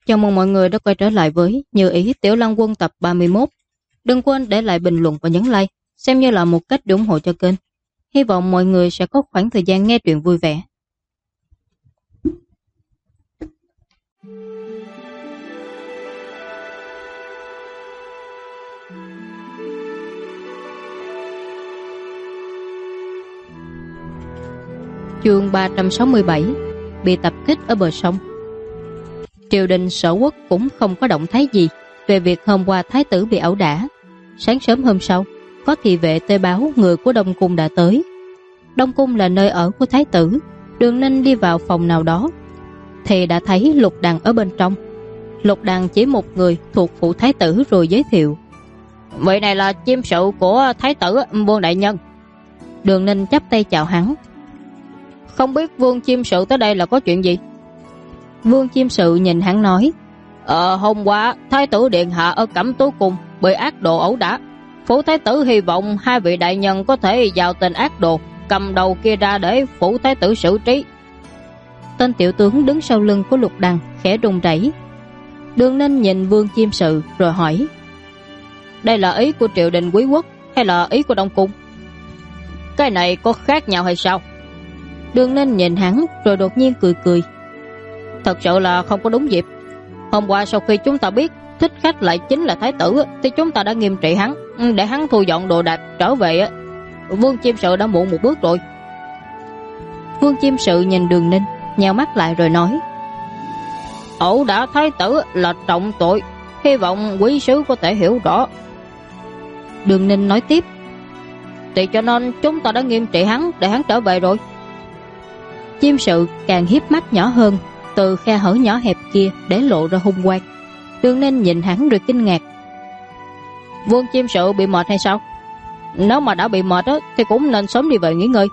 Chào mừng mọi người đã quay trở lại với Như Ý Tiểu Lăng Quân tập 31. Đừng quên để lại bình luận và nhấn like, xem như là một cách để ủng hộ cho kênh. Hy vọng mọi người sẽ có khoảng thời gian nghe truyện vui vẻ. Chương 367: Bị tập kích ở bờ sông. Triều đình Sở Quốc cũng không có động thái gì về việc hôm qua thái tử bị ẩu đả. Sáng sớm hôm sau, có thị vệ tới báo người của Đông Cung đã tới. Đông Cung là nơi ở của thái tử. Đường Ninh đi vào phòng nào đó thì đã thấy Lục Đằng ở bên trong. Lục Đằng chỉ một người thuộc phủ thái tử rồi giới thiệu: "Vị này là chiêm sự của thái tử Vương đại nhân." Đường Ninh chắp tay chào hắn. "Không biết Vương chiêm sự tới đây là có chuyện gì?" Vương chiêm sự nhìn hắn nói: Hôm qua thái tử điện hạ ở Cẩm Tú Cung bị ác đồ ẩu đả. Phủ thái tử hy vọng hai vị đại nhân có thể vào tên ác đồ cầm đầu kia ra để phủ thái tử xử trí." Tên tiểu tướng đứng sau lưng của Lục Đằng khẽ run rẩy. Đường Ninh nhìn Vương chiêm sự rồi hỏi: "Đây là ý của triều đình quý quốc hay là ý của Đông Cung? Cái này có khác nhau hay sao?" Đường Ninh nhìn hắn rồi đột nhiên cười cười: "Thật sự là không có đúng dịp. Hôm qua sau khi chúng ta biết thích khách lại chính là thái tử thì chúng ta đã nghiêm trị hắn, để hắn thu dọn đồ đạc trở về. Vương chiêm sự đã muộn một bước rồi." Vương chiêm sự nhìn Đường Ninh nheo mắt lại rồi nói: "Ẩu đả thái tử là trọng tội, hy vọng quý sứ có thể hiểu rõ." Đường Ninh nói tiếp: "Thì cho nên chúng ta đã nghiêm trị hắn để hắn trở về rồi." Chiêm sự càng hiếp mắt nhỏ hơn, từ khe hở nhỏ hẹp kia để lộ ra hung quang. Đường Ninh nhìn hắn rồi kinh ngạc: "Vương chiêm sự bị mệt hay sao? Nếu mà đã bị mệt thì cũng nên sớm đi về nghỉ ngơi."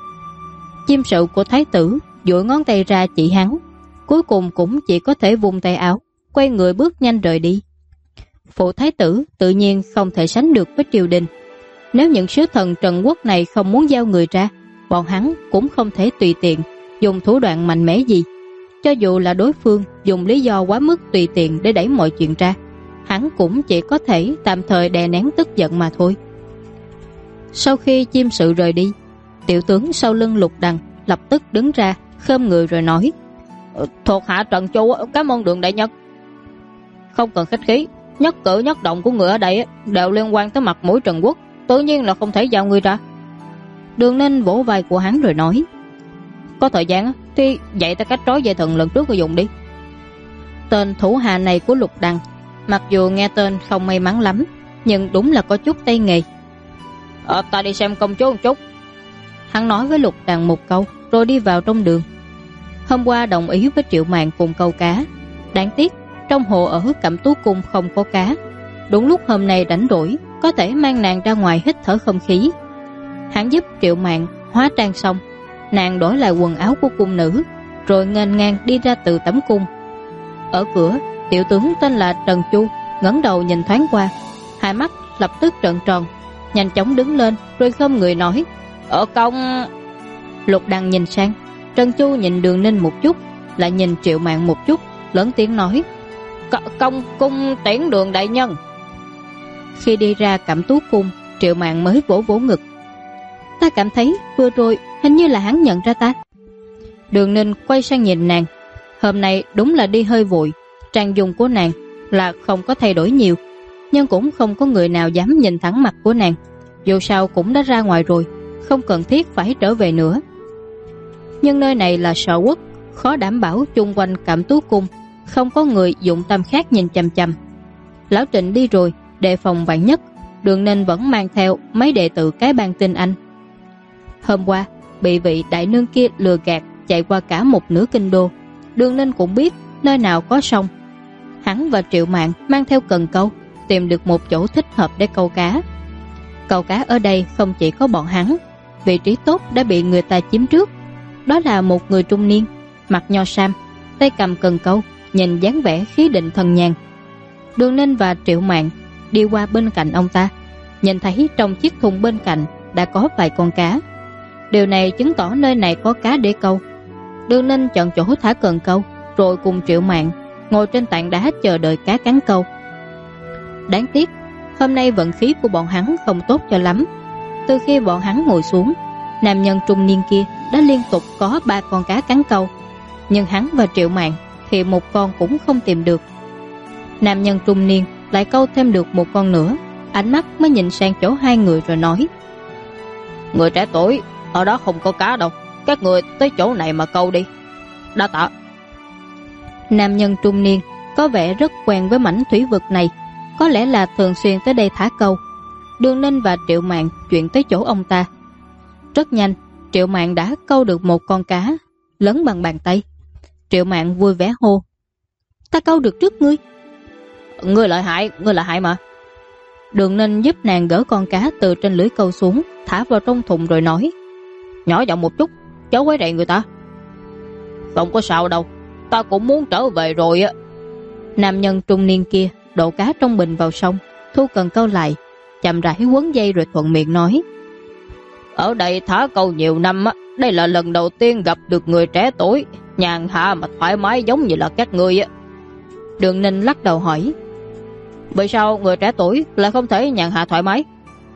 Chiêm sự của thái tử duỗi ngón tay ra chỉ hắn, cuối cùng cũng chỉ có thể vùng tay áo, quay người bước nhanh rời đi. Phủ thái tử tự nhiên không thể sánh được với triều đình. Nếu những sứ thần Trần Quốc này không muốn giao người ra, bọn hắn cũng không thể tùy tiện dùng thủ đoạn mạnh mẽ gì. Cho dù là đối phương dùng lý do quá mức tùy tiện để đẩy mọi chuyện ra, hắn cũng chỉ có thể tạm thời đè nén tức giận mà thôi. Sau khi chiêm sự rời đi, tiểu tướng sau lưng Lục Đằng lập tức đứng ra khom người rồi nói: "Thuộc hạ Trần Chu cảm ơn Đường đại nhân." "Không cần khách khí, nhất cử nhất động của người ở đây đều liên quan tới mặt mũi Trần Quốc, tự nhiên là không thể giao người ra." Đường Ninh vỗ vai của hắn rồi nói: "Có thời gian thì dạy ta cách trói dây thừng lần trước người dùng đi." Tên thủ hạ này của Lục Đằng mặc dù nghe tên không may mắn lắm, nhưng đúng là có chút tay nghề. Ta đi xem công chúa một chút." Hắn nói với Lục Đằng một câu rồi đi vào trong đường. Hôm qua đồng ý với Triệu Mạn cùng câu cá, đáng tiếc trong hồ ở Cẩm Tú Cung không có cá. Đúng lúc hôm nay rảnh rỗi, có thể mang nàng ra ngoài hít thở không khí. Hắn giúp Triệu Mạn hóa trang xong, nàng đổi lại quần áo của cung nữ rồi nghênh ngang đi ra từ tẩm cung. Ở cửa, tiểu tướng tên là Trần Chu ngẩng đầu nhìn thoáng qua, hai mắt lập tức trợn tròn, nhanh chóng đứng lên rồi khom người nói: "Ở công." Lục Đằng nhìn sang, Trần Chu nhìn Đường Ninh một chút, lại nhìn Triệu Mạn một chút, lớn tiếng nói: Công cung tiễn Đường đại nhân." Khi đi ra Cẩm Tú Cung, Triệu Mạn mới vỗ vỗ ngực: "Ta cảm thấy vừa rồi hình như là hắn nhận ra ta." Đường Ninh quay sang nhìn nàng. Hôm nay đúng là đi hơi vội, trang dung của nàng là không có thay đổi nhiều, nhưng cũng không có người nào dám nhìn thẳng mặt của nàng. Dù sao cũng đã ra ngoài rồi, không cần thiết phải trở về nữa. Nhưng nơi này là Sở Quốc, khó đảm bảo chung quanh Cẩm Tú Cung không có người dụng tâm khác nhìn chằm chằm. Lão Trịnh đi rồi, đề phòng vạn nhất, Đường Ninh vẫn mang theo mấy đệ tử cái bang tinh anh. Hôm qua bị vị đại nương kia lừa gạt chạy qua cả một nửa kinh đô. Đường Ninh cũng biết nơi nào có sông. Hắn và Triệu Mạn mang theo cần câu, tìm được một chỗ thích hợp để câu cá. Câu cá ở đây không chỉ có bọn hắn, vị trí tốt đã bị người ta chiếm trước. Đó là một người trung niên, mặc nho sam, tay cầm cần câu, nhìn dáng vẻ khí định thần nhàn. Đường Ninh và Triệu Mạn đi qua bên cạnh ông ta, nhìn thấy trong chiếc thùng bên cạnh đã có vài con cá. Điều này chứng tỏ nơi này có cá để câu. Đường Ninh chọn chỗ thả cần câu, rồi cùng Triệu Mạn ngồi trên tảng đá chờ đợi cá cắn câu. Đáng tiếc, hôm nay vận khí của bọn hắn không tốt cho lắm. Từ khi bọn hắn ngồi xuống, nam nhân trung niên kia đã liên tục có 3 con cá cắn câu, nhưng hắn và Triệu Mạn thì một con cũng không tìm được. Nam nhân trung niên lại câu thêm được một con nữa, ánh mắt mới nhìn sang chỗ hai người rồi nói: người trẻ tuổi, ở đó không có cá đâu, các người tới chỗ này mà câu đi. Đa tạ. Nam nhân trung niên có vẻ rất quen với mảnh thủy vực này, có lẽ là thường xuyên tới đây thả câu. Đường Ninh và Triệu Mạn chuyển tới chỗ ông ta. Rất nhanh, Triệu Mạn đã câu được một con cá lớn bằng bàn tay. Triệu Mạn vui vẻ hô: ta câu được trước ngươi. Ngươi lợi hại mà. Đường Ninh giúp nàng gỡ con cá từ trên lưới câu xuống, thả vào trong thùng rồi nói: nhỏ giọng một chút, chớ quấy rầy người ta. Không có sao đâu, ta cũng muốn trở về rồi á. Nam nhân trung niên kia đổ cá trong bình vào sông, thu cần câu lại, chậm rãi quấn dây rồi thuận miệng nói: ở đây thả câu nhiều năm á, đây là lần đầu tiên gặp được người trẻ tuổi nhàn hạ mà thoải mái giống như là các ngươi á. Đường Ninh lắc đầu hỏi: vì sao người trẻ tuổi lại không thể nhàn hạ thoải mái?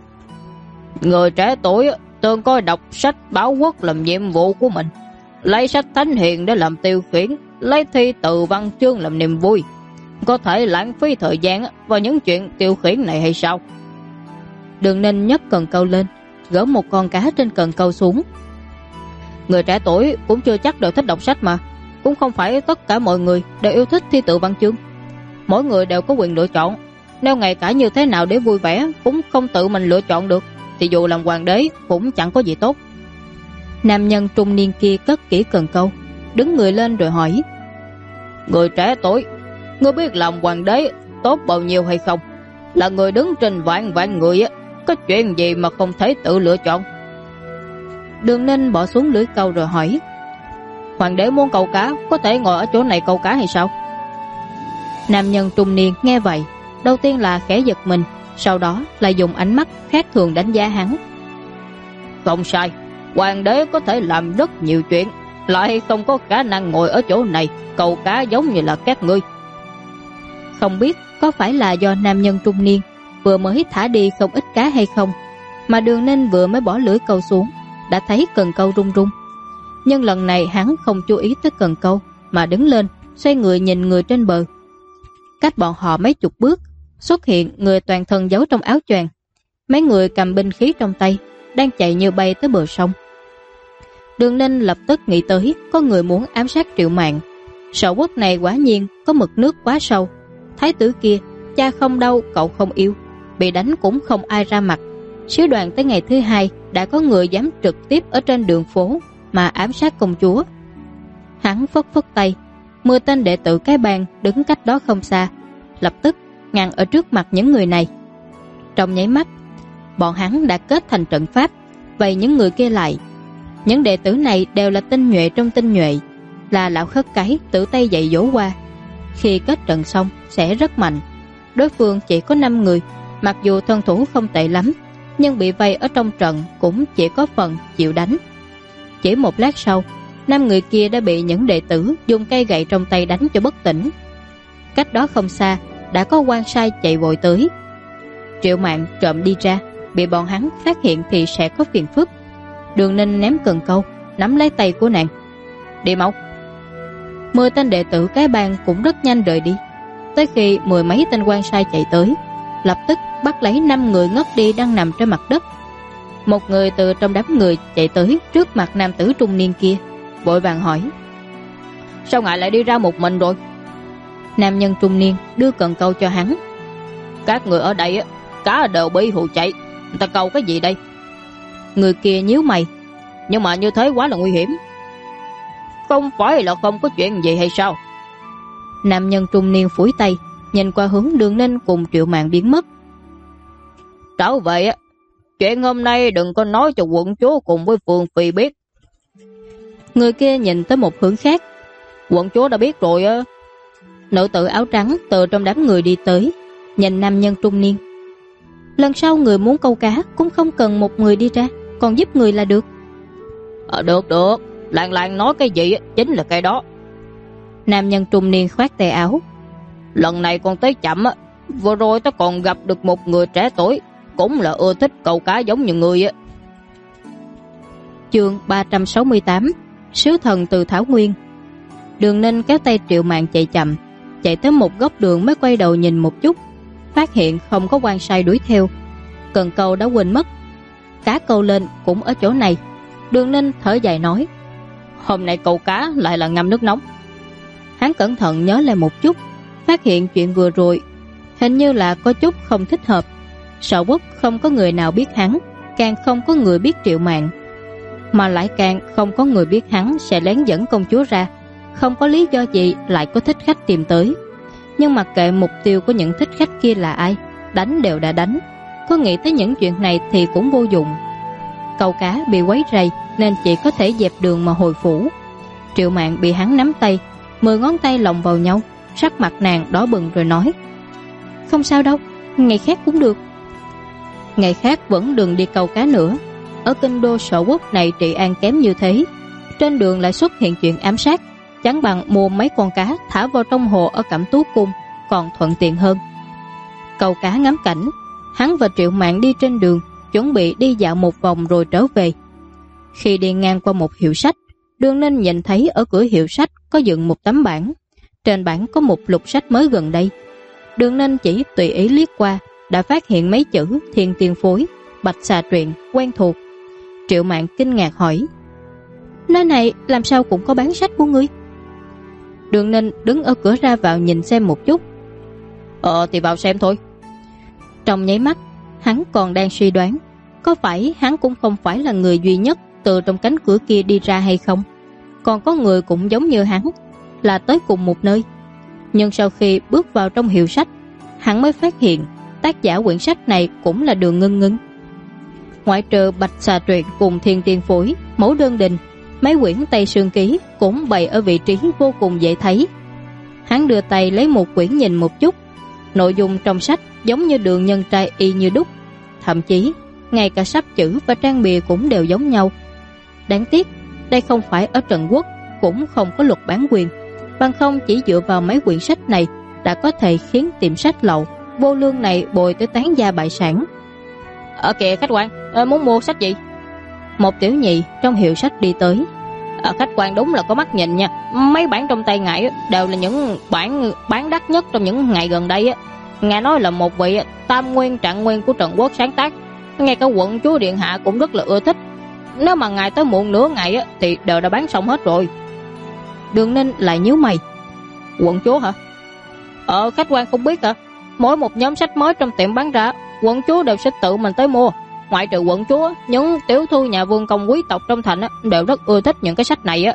Người trẻ tuổi thường coi đọc sách báo quốc làm nhiệm vụ của mình, lấy sách thánh hiền để làm tiêu khiển, lấy thi từ văn chương làm niềm vui, có thể lãng phí thời gian vào những chuyện tiêu khiển này hay sao? Đường Ninh nhấc cần câu lên, gỡ một con cá trên cần câu xuống. Người trẻ tuổi cũng chưa chắc đều thích đọc sách mà, cũng không phải tất cả mọi người đều yêu thích thi tự văn chương. Mỗi người đều có quyền lựa chọn, nếu ngay cả như thế nào để vui vẻ cũng không tự mình lựa chọn được thì dù làm hoàng đế cũng chẳng có gì tốt. Nam nhân trung niên kia cất kỹ cần câu, đứng người lên rồi hỏi: người trẻ tuổi, ngươi biết làm hoàng đế tốt bao nhiêu hay không? Là người đứng trên vạn vạn người á, có chuyện gì mà không thể tự lựa chọn? Đường Ninh bỏ xuống lưới câu rồi hỏi: hoàng đế muốn câu cá có thể ngồi ở chỗ này câu cá hay sao? Nam nhân trung niên nghe vậy, đầu tiên là khẽ giật mình, sau đó lại dùng ánh mắt khác thường đánh giá hắn. Không sai, hoàng đế có thể làm rất nhiều chuyện, lại không có khả năng ngồi ở chỗ này câu cá giống như là các ngươi. Không biết có phải là do nam nhân trung niên vừa mới thả đi không ít cá hay không, mà Đường Ninh vừa mới bỏ lưỡi câu xuống đã thấy cần câu rung rung. Nhưng lần này hắn không chú ý tới cần câu, mà đứng lên xoay người nhìn người trên bờ. Cách bọn họ mấy chục bước, xuất hiện người toàn thân giấu trong áo choàng. Mấy người cầm binh khí trong tay, đang chạy như bay tới bờ sông. Đường Ninh lập tức nghĩ tới có người muốn ám sát Triệu Mạn. Sở quốc này quả nhiên có mực nước quá sâu. Thái tử kia, cha không đau cậu không yêu, bị đánh cũng không ai ra mặt. Sứ đoàn tới ngày thứ 2 đã có người dám trực tiếp ở trên đường phố mà ám sát công chúa. Hắn phất phất tay, 10 tên đệ tử cái bang đứng cách đó không xa, lập tức ngăn ở trước mặt những người này. Trong nháy mắt, bọn hắn đã kết thành trận pháp, vây những người kia lại. Những đệ tử này đều là tinh nhuệ trong tinh nhuệ, là lão khất cái tự tay dạy dỗ qua. Khi kết trận xong sẽ rất mạnh. Đối phương chỉ có 5 người, mặc dù thân thủ không tệ lắm, nhưng bị vây ở trong trận cũng chỉ có phần chịu đánh. Chỉ một lát sau, 5 người kia đã bị những đệ tử dùng cây gậy trong tay đánh cho bất tỉnh. Cách đó không xa đã có quan sai chạy vội tới. Triệu Mạn trộm đi ra, bị bọn hắn phát hiện thì sẽ có phiền phức. Đường Ninh ném cần câu, nắm lấy tay của nàng: đi mau. 10 tên đệ tử cái bang cũng rất nhanh rời đi. Tới khi 10 mấy tên quan sai chạy tới, lập tức bắt lấy 5 người ngất đi đang nằm trên mặt đất. Một người từ trong đám người chạy tới trước mặt nam tử trung niên kia, vội vàng hỏi: sao ngài lại đi ra một mình rồi? Nam nhân trung niên đưa cần câu cho hắn: các người ở đây cá đều bị hù chạy, người ta câu cái gì đây? Người kia nhíu mày: nhưng mà như thế quá là nguy hiểm. Không phải là không có chuyện gì hay sao? Nam nhân trung niên phủi tay, nhìn qua hướng Đường Ninh cùng Triệu Mạn biến mất. Trở về chuyện hôm nay đừng có nói cho quận chúa cùng với Phương Phi biết. Người kia nhìn tới một hướng khác: quận chúa đã biết rồi á. Nữ tử áo trắng từ trong đám người đi tới, nhìn nam nhân trung niên: lần sau người muốn câu cá cũng không cần một người đi ra, còn giúp người là được. Được, Lan nói cái gì chính là cái đó. Nam nhân trung niên khoát tay áo. Lần này con tới chậm á, vừa rồi ta còn gặp được một người trẻ tuổi, cũng là ưa thích câu cá giống như người á. Chương 368 Sứ thần từ Thảo Nguyên. Đường Ninh kéo tay Triệu Mạn chạy chậm, chạy tới một góc đường mới quay đầu nhìn một chút, phát hiện không có quan sai đuổi theo. Cần câu đã quên mất, cá câu lên cũng ở chỗ này. Đường Ninh thở dài nói, hôm nay câu cá lại là ngâm nước nóng. Hắn cẩn thận nhớ lại một chút, phát hiện chuyện vừa rồi hình như là có chút không thích hợp. Sở Quốc không có người nào biết hắn, càng không có người biết Triệu Mạn, mà lại càng không có người biết hắn sẽ lén dẫn công chúa ra. Không có lý do gì lại có thích khách tìm tới. Nhưng mặc kệ mục tiêu của những thích khách kia là ai, đánh đều đã đánh, có nghĩ tới những chuyện này thì cũng vô dụng. Câu cá bị quấy rầy nên chỉ có thể dẹp đường mà hồi phủ. Triệu Mạn bị hắn nắm tay, 10 ngón tay lồng vào nhau, sắc mặt nàng đỏ bừng rồi nói, không sao đâu, ngày khác cũng được. Ngày khác vẫn đừng đi câu cá nữa. Ở kinh đô Sở Quốc này trị an kém như thế, trên đường lại xuất hiện chuyện ám sát, chẳng bằng mua mấy con cá thả vào trong hồ ở Cẩm Tú Cung còn thuận tiện hơn. Câu cá ngắm cảnh, hắn và Triệu Mạn đi trên đường, chuẩn bị đi dạo một vòng rồi trở về. Khi đi ngang qua một hiệu sách, Đường Ninh nhìn thấy ở cửa hiệu sách có dựng một tấm bảng. Trên bảng có một lục sách mới gần đây. Đường Ninh chỉ tùy ý liếc qua đã phát hiện mấy chữ Thiên Tiên Phối, Bạch Xà Truyện quen thuộc. Triệu Mạn kinh ngạc hỏi, nơi này làm sao cũng có bán sách của ngươi? Đường Ninh đứng ở cửa ra vào nhìn xem một chút. Thì vào xem thôi. Trong nháy mắt, hắn còn đang suy đoán có phải hắn cũng không phải là người duy nhất từ trong cánh cửa kia đi ra hay không. Còn có người cũng giống như hắn, là tới cùng một nơi. Nhưng sau khi bước vào trong hiệu sách, hắn mới phát hiện tác giả quyển sách này cũng là Đường Ngân Ngân. Ngoại trừ Bạch Xà Truyện cùng Thiên Tiên Phối, Mẫu Đơn Đình, mấy quyển Tây Sương Ký cũng bày ở vị trí vô cùng dễ thấy. Hắn đưa tay lấy một quyển nhìn một chút. Nội dung trong sách giống như Đường Nhân Trai y như đúc, thậm chí ngay cả sắp chữ và trang bìa cũng đều giống nhau. Đáng tiếc đây không phải ở Trần Quốc, cũng không có luật bản quyền, bằng không chỉ dựa vào mấy quyển sách này đã có thể khiến tiệm sách lậu vô lương này bồi tới tán gia bại sản. Ở kìa khách quan, muốn mua sách gì? Một tiểu nhị trong hiệu sách đi tới. Khách quan đúng là có mắt nhìn nha, mấy bản trong tay ngài đều là những bản bán đắt nhất trong những ngày gần đây. Ngài nói là một vị tam nguyên trạng nguyên của Trần Quốc sáng tác, ngay cả quận chúa điện hạ cũng rất là ưa thích. Nếu mà ngài tới muộn nửa ngày thì đều đã bán xong hết rồi. Đường Ninh lại nhíu mày. Quận chúa hả? Khách quan không biết hả? Mỗi một nhóm sách mới trong tiệm bán ra, quận chúa đều sẽ tự mình tới mua. Ngoại trừ quận chúa, những tiểu thư nhà vương công quý tộc trong thành đều rất ưa thích những cái sách này.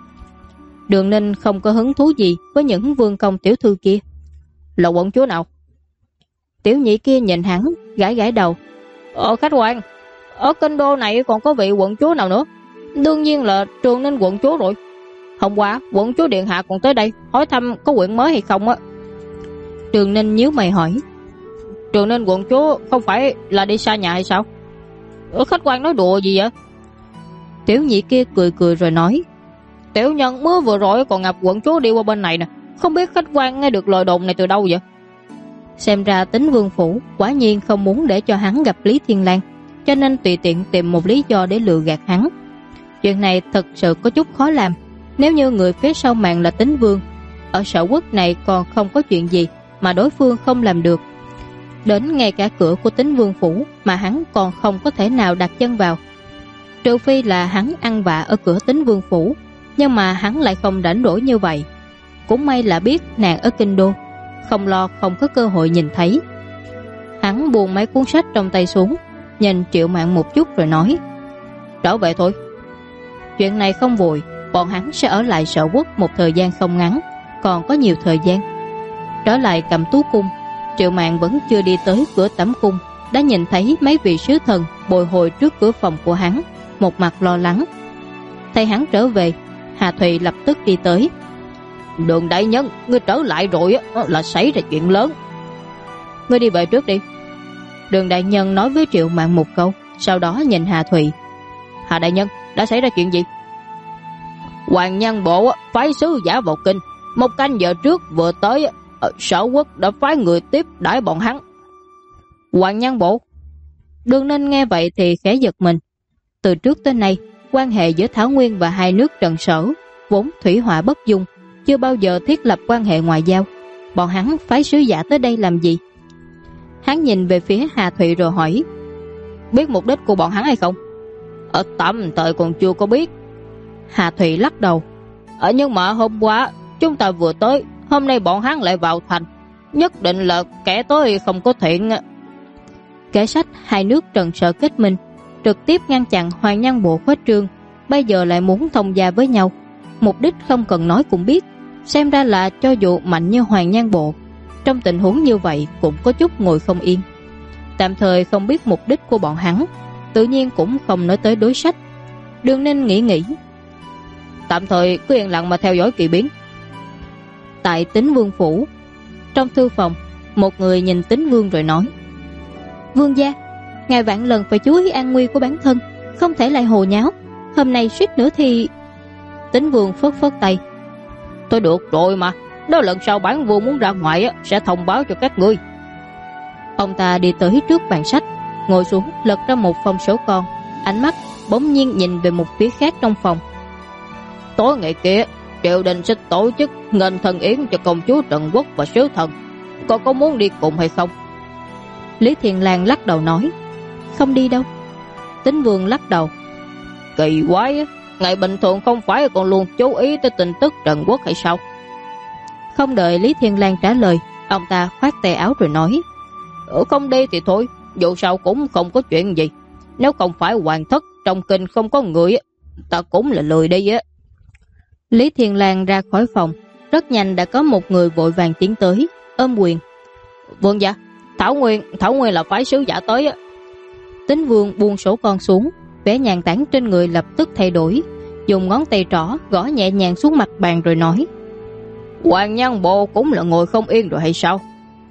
Đường Ninh không có hứng thú gì với những vương công tiểu thư kia. Là quận chúa nào? Tiểu nhị kia nhìn hắn, gãi gãi đầu. Khách quan, ở kinh đô này còn có vị quận chúa nào nữa? Đương nhiên là Trường Ninh quận chúa rồi. Hôm qua quận chúa điện hạ còn tới đây hỏi thăm có quyển mới hay không. Trường Ninh nhíu mày hỏi, Trường Ninh quận chúa không phải là đi xa nhà hay sao? Khách quan nói đùa gì vậy? Tiểu nhị kia cười cười rồi nói, tiểu nhân mới vừa rồi còn gặp quận chúa đi qua bên này nè, không biết khách quan nghe được lời đồn này từ đâu vậy? Xem ra Tính Vương phủ quả nhiên không muốn để cho hắn gặp Lý Thiên Lang, cho nên tùy tiện tìm một lý do để lừa gạt hắn. Chuyện này thật sự có chút khó làm. Nếu như người phía sau màn là Tính Vương, ở Sở Quốc này còn không có chuyện gì mà đối phương không làm được. Đến ngay cả cửa của Tính Vương phủ mà hắn còn không có thể nào đặt chân vào. Trừ phi là hắn ăn vạ ở cửa Tính Vương phủ, nhưng mà hắn lại không rảnh rỗi như vậy. Cũng may là biết nàng ở kinh đô, không lo không có cơ hội nhìn thấy. Hắn buông mấy cuốn sách trong tay xuống, nhìn Triệu Mạn một chút rồi nói, trở về thôi. Chuyện này không vội, bọn hắn sẽ ở lại Sở Quốc một thời gian không ngắn, còn có nhiều thời gian. Trở lại Cẩm Tú Cung, Triệu Mạn vẫn chưa đi tới cửa tẩm cung, đã nhìn thấy mấy vị sứ thần bồi hồi trước cửa phòng của hắn, một mặt lo lắng. Thấy hắn trở về, Hà Thùy lập tức đi tới. Đường đại nhân, ngươi trở lại rồi là xảy ra chuyện lớn. Ngươi đi về trước đi. Đường đại nhân nói với Triệu Mạn một câu, sau đó nhìn Hà Thùy. Hà đại nhân, đã xảy ra chuyện gì? Hoàng Nhân bộ phái sứ giả vào kinh, 1 canh giờ trước vừa tới, Sở Quốc đã phái người tiếp đãi bọn hắn. Hoàng Nhan Bộ. Đường Ninh nghe vậy thì khẽ giật mình. Từ trước tới nay, quan hệ giữa Thảo Nguyên và hai nước Trần Sở vốn thủy hỏa bất dung, chưa bao giờ thiết lập quan hệ ngoại giao. Bọn hắn phái sứ giả tới đây làm gì? Hắn nhìn về phía Hà Thụy rồi hỏi, biết mục đích của bọn hắn hay không? Tạm thời còn chưa có biết. Hà Thụy lắc đầu. Nhưng mà hôm qua chúng ta vừa tới, hôm nay bọn hắn lại vào thành, nhất định là kẻ tới không có thiện. Kẻ sách hai nước Trần Sở kết minh, trực tiếp ngăn chặn Hoàng Nhan Bộ khuếch trương, bây giờ lại muốn thông gia với nhau. Mục đích không cần nói cũng biết. Xem ra là cho dù mạnh như Hoàng Nhan Bộ, trong tình huống như vậy cũng có chút ngồi không yên. Tạm thời không biết mục đích của bọn hắn, tự nhiên cũng không nói tới đối sách. Đường Ninh nghĩ, tạm thời cứ yên lặng mà theo dõi kỳ biến. Tại Tín Vương phủ, trong thư phòng, một người nhìn Tín Vương rồi nói, Vương gia, ngài vạn lần phải chú ý an nguy của bản thân, không thể lại hồ nháo. Hôm nay suýt nữa thì... Tín Vương phất phất tay. Tôi được rồi mà, nếu lần sau bản vương muốn ra ngoài sẽ thông báo cho các ngươi. Ông ta đi tới trước bàn sách, ngồi xuống lật ra một phong sổ con, ánh mắt bỗng nhiên nhìn về một phía khác trong phòng. Tối ngày kia, triều đình sẽ tổ chức nghênh thần yến cho công chúa Trần Quốc và sứ thần. Con có muốn đi cùng hay không? Lý Thiền Lan lắc đầu nói, không đi đâu. Tín Vương lắc đầu, kỳ quái, ngày bình thường không phải còn luôn chú ý tới tin tức Trần Quốc hay sao? Không đợi Lý Thiên Lan trả lời, ông ta khoát tay áo rồi nói, không đi thì thôi, dù sao cũng không có chuyện gì. Nếu không phải hoàng thất trong kinh không có người, ta cũng là lười đi á. Lý Thiên Lan ra khỏi phòng, rất nhanh đã có một người vội vàng tiến tới, ôm quyền. Vương gia, Thảo Nguyên là phái sứ giả tới á. Tín Vương buông sổ con xuống, vẻ nhàn tản trên người lập tức thay đổi, dùng ngón tay trỏ gõ nhẹ nhàng xuống mặt bàn rồi nói, Hoàng Nhan Bộ cũng là ngồi không yên rồi hay sao?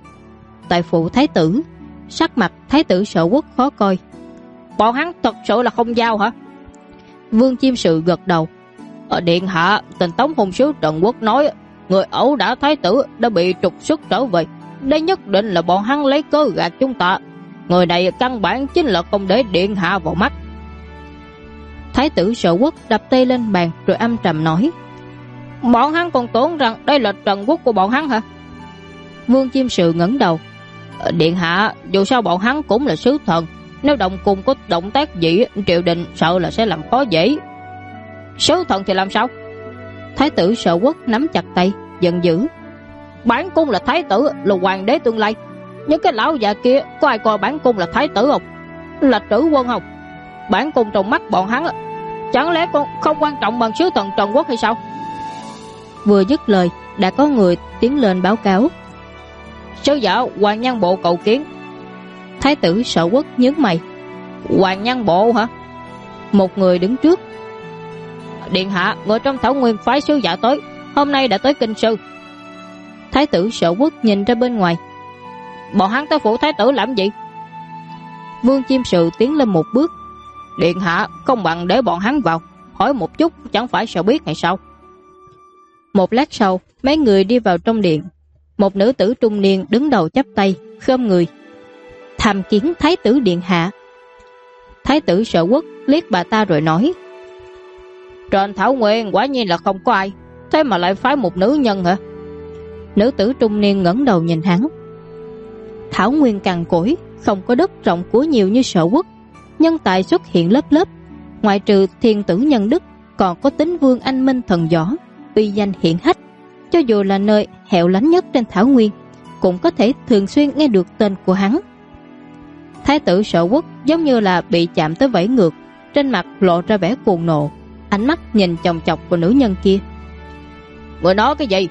Tại phủ thái tử, sắc mặt thái tử Sở Quốc khó coi. Bọn hắn thật sự là không giao hả? Vương Chiêm Sự gật đầu. Ở điện hạ, tình Tống hôn sứ Trần Quốc nói người ẩu đả thái tử đã bị trục xuất trở về. Đây nhất định là bọn hắn lấy cớ gạt chúng ta. Người này căn bản chính là không để điện hạ vào mắt. Thái tử Sở Quốc đập tay lên bàn rồi âm trầm nói, bọn hắn còn tưởng rằng đây là Trần Quốc của bọn hắn hả? Vương Chiêm Sự ngẩng đầu. Điện hạ, dù sao bọn hắn cũng là sứ thần, nếu đồng cùng có động tác gì, triều đình sợ là sẽ làm khó dễ. Sứ thần thì làm sao? Thái tử Sở Quốc nắm chặt tay, giận dữ. Bản cung là thái tử, là hoàng đế tương lai. Những cái lão già kia có ai coi bản cung là thái tử không? Là trữ quân không? Bản cung trong mắt bọn hắn, chẳng lẽ con không quan trọng bằng sứ thần Trần Quốc hay sao? Vừa dứt lời, đã có người tiến lên báo cáo. Sứ giả Hoàng Nhan Bộ cầu kiến. Thái tử Sở Quốc nhướng mày. Hoàng Nhan Bộ hả? Một người đứng trước. Điện hạ, người trong Thảo Nguyên phái sứ giả tới, hôm nay đã tới kinh sư. Thái tử Sở Quốc nhìn ra bên ngoài. Bọn hắn tới phủ thái tử làm gì? Vương Chiêm Sự tiến lên một bước. Điện hạ, không bằng để bọn hắn vào, hỏi một chút chẳng phải sẽ biết hay sao? Một lát sau, mấy người đi vào trong điện. Một nữ tử trung niên đứng đầu chắp tay, khom người. Tham kiến thái tử điện hạ. Thái tử Sở Quốc liếc bà ta rồi nói, trên Thảo Nguyên quả nhiên là không có ai, thế mà lại phái một nữ nhân hả? Nữ tử trung niên ngẩng đầu nhìn hắn. Thảo Nguyên cằn cỗi, không có đất rộng của nhiều như Sở Quốc, nhân tài xuất hiện lớp lớp. Ngoại trừ thiên tử nhân đức, còn có Tín Vương anh minh thần võ, uy danh hiển hách. Cho dù là nơi hẻo lánh nhất trên Thảo Nguyên, cũng có thể thường xuyên nghe được tên của hắn. Thái tử Sở Quốc giống như là bị chạm tới vẫy ngược, trên mặt lộ ra vẻ cuồng nộ, ánh mắt nhìn chòng chọc vào nữ nhân kia. Người nói cái gì?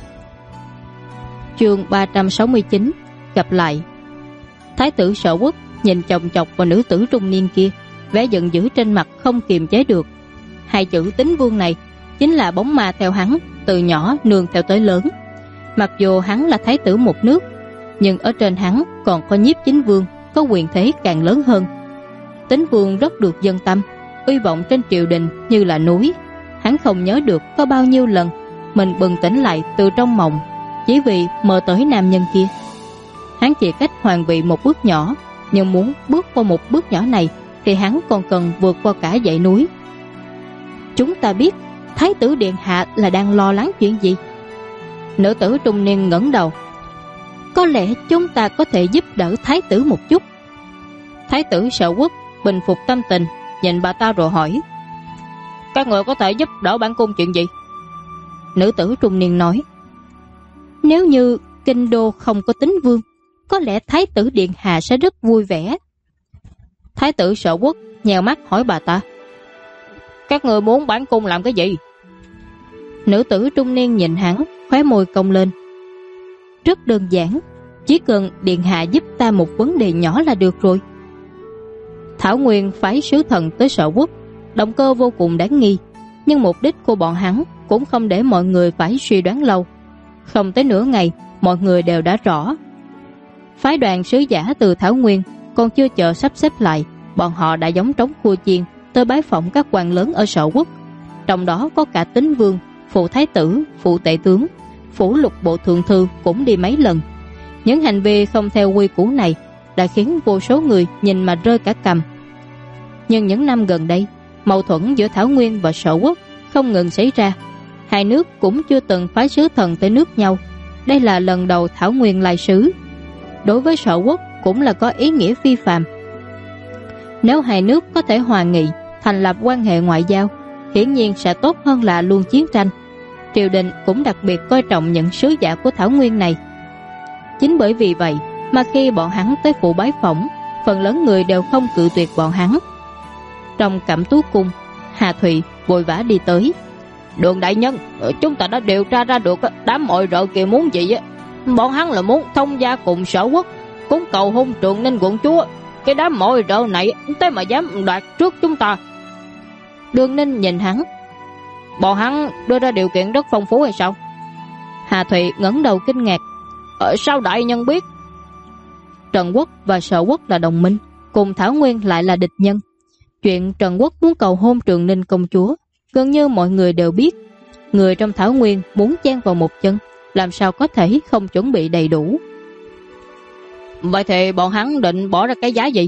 Chương 369 gặp lại. Thái tử Sở Quốc nhìn chòng chọc vào nữ tử trung niên kia, vẻ giận dữ trên mặt không kiềm chế được. Hai chữ Tín Vương này chính là bóng ma theo hắn, từ nhỏ nương theo tới lớn. Mặc dù hắn là thái tử một nước, nhưng ở trên hắn còn có Nhiếp Chính Vương, có quyền thế càng lớn hơn. Tín Vương rất được dân tâm, uy vọng trên triều đình như là núi. Hắn không nhớ được có bao nhiêu lần mình bừng tỉnh lại từ trong mộng, chỉ vì mơ tới nam nhân kia. Hắn chỉ cách hoàng vị một bước nhỏ, nhưng muốn bước qua một bước nhỏ này thì hắn còn cần vượt qua cả dãy núi. Chúng ta biết Thái tử điện hạ là đang lo lắng chuyện gì? Nữ tử trung niên ngẩng đầu. Có lẽ chúng ta có thể giúp đỡ thái tử một chút. Thái tử Sở Quốc bình phục tâm tình, nhìn bà ta rồi hỏi: Các người có thể giúp đỡ bản cung chuyện gì? Nữ tử trung niên nói: Nếu như kinh đô không có Tín Vương, có lẽ thái tử điện hạ sẽ rất vui vẻ. Thái tử Sở Quốc nhèo mắt hỏi bà ta: Các người muốn bản cung làm cái gì? Nữ tử trung niên nhìn hắn, khóe môi cong lên: Rất đơn giản, chỉ cần điện hạ giúp ta một vấn đề nhỏ là được rồi. Thảo Nguyên phái sứ thần tới Sở Quốc, động cơ vô cùng đáng nghi, nhưng mục đích của bọn hắn cũng không để mọi người phải suy đoán lâu. Không tới nửa ngày, mọi người đều đã rõ. Phái đoàn sứ giả từ Thảo Nguyên còn chưa chờ sắp xếp lại, bọn họ đã giống trống khua chiên tới bái phỏng các quan lớn ở Sở Quốc, trong đó có cả Tín Vương, phụ thái tử, phụ tể tướng, phủ lục bộ thượng thư cũng đi mấy lần. Những hành vi không theo quy củ này đã khiến vô số người nhìn mà rơi cả cằm. Nhưng những năm gần đây, mâu thuẫn giữa Thảo Nguyên và Sở Quốc không ngừng xảy ra. Hai nước cũng chưa từng phái sứ thần tới nước nhau. Đây là lần đầu Thảo Nguyên lai sứ. Đối với Sở Quốc cũng là có ý nghĩa phi phàm. Nếu hai nước có thể hòa nghị, thành lập quan hệ ngoại giao, hiển nhiên sẽ tốt hơn là luôn chiến tranh. Triều đình cũng đặc biệt coi trọng những sứ giả của Thảo Nguyên này. Chính bởi vì vậy mà khi bọn hắn tới phủ bái phỏng, phần lớn người đều không cự tuyệt bọn hắn. Trong Cẩm Tú Cung, Hà Thụy vội vã đi tới. Đường đại nhân, chúng ta đã điều tra ra được đám mọi rợ kia muốn gì á. Bọn hắn là muốn thông gia cùng Sở Quốc, cúng cầu hôn Trường Ninh quận chúa. Cái đám mọi rợ này thế mà dám đoạt trước chúng ta. Đường Ninh nhìn hắn. Bọn hắn đưa ra điều kiện rất phong phú hay sao? Hà Thụy ngẩng đầu kinh ngạc. Sao đại nhân biết? Trần Quốc và Sở Quốc là đồng minh, cùng Thảo Nguyên lại là địch nhân. Chuyện Trần Quốc muốn cầu hôn Trường Ninh công chúa gần như mọi người đều biết. Người trong Thảo Nguyên muốn chen vào một chân, làm sao có thể không chuẩn bị đầy đủ. Vậy thì bọn hắn định bỏ ra cái giá gì?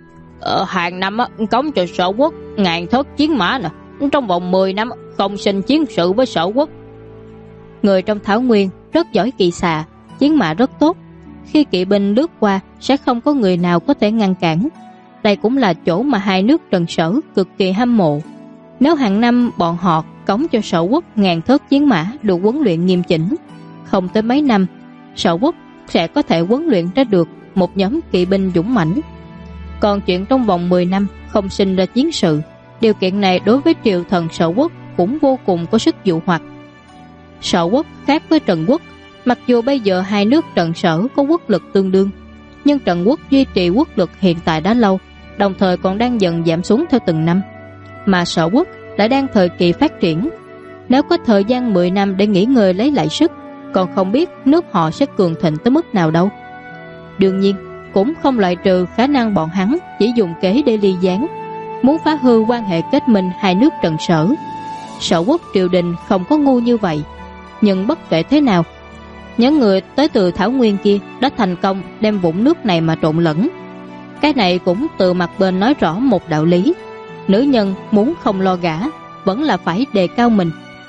Hàng năm cống cho Sở Quốc 1000 thớt chiến mã nè. Trong vòng 10 năm không sinh chiến sự với Sở Quốc. Người trong Thảo Nguyên rất giỏi kỵ xạ, chiến mã rất tốt. Khi kỵ binh lướt qua sẽ không có người nào có thể ngăn cản. Đây cũng là chỗ mà hai nước Trần Sở cực kỳ hâm mộ. Nếu hàng năm bọn họ cống cho Sở Quốc 1000 thớt chiến mã được huấn luyện nghiêm chỉnh, không tới mấy năm Sở Quốc sẽ có thể huấn luyện ra được một nhóm kỵ binh dũng mãnh. Còn chuyện trong vòng 10 năm không sinh ra chiến sự, điều kiện này đối với triều thần Sở Quốc cũng vô cùng có sức dụ hoặc. Sở Quốc khác với Trần Quốc, mặc dù bây giờ hai nước Trần Sở có quốc lực tương đương, nhưng Trần Quốc duy trì quốc lực hiện tại đã lâu, đồng thời còn đang dần giảm xuống theo từng năm, mà Sở Quốc lại đang thời kỳ phát triển. Nếu có thời gian 10 năm để nghỉ ngơi lấy lại sức, còn không biết nước họ sẽ cường thịnh tới mức nào đâu. Đương nhiên cũng không loại trừ khả năng bọn hắn chỉ dùng kế để ly gián, muốn phá hư quan hệ kết minh hai nước Trần Sở. Sở Quốc triều đình không có ngu như vậy. Nhưng bất kể thế nào, những người tới từ Thảo Nguyên kia đã thành công đem vũng nước này mà trộn lẫn. Cái này cũng từ mặt bên nói rõ một đạo lý: nữ nhân muốn không lo gả vẫn là phải đề cao mình.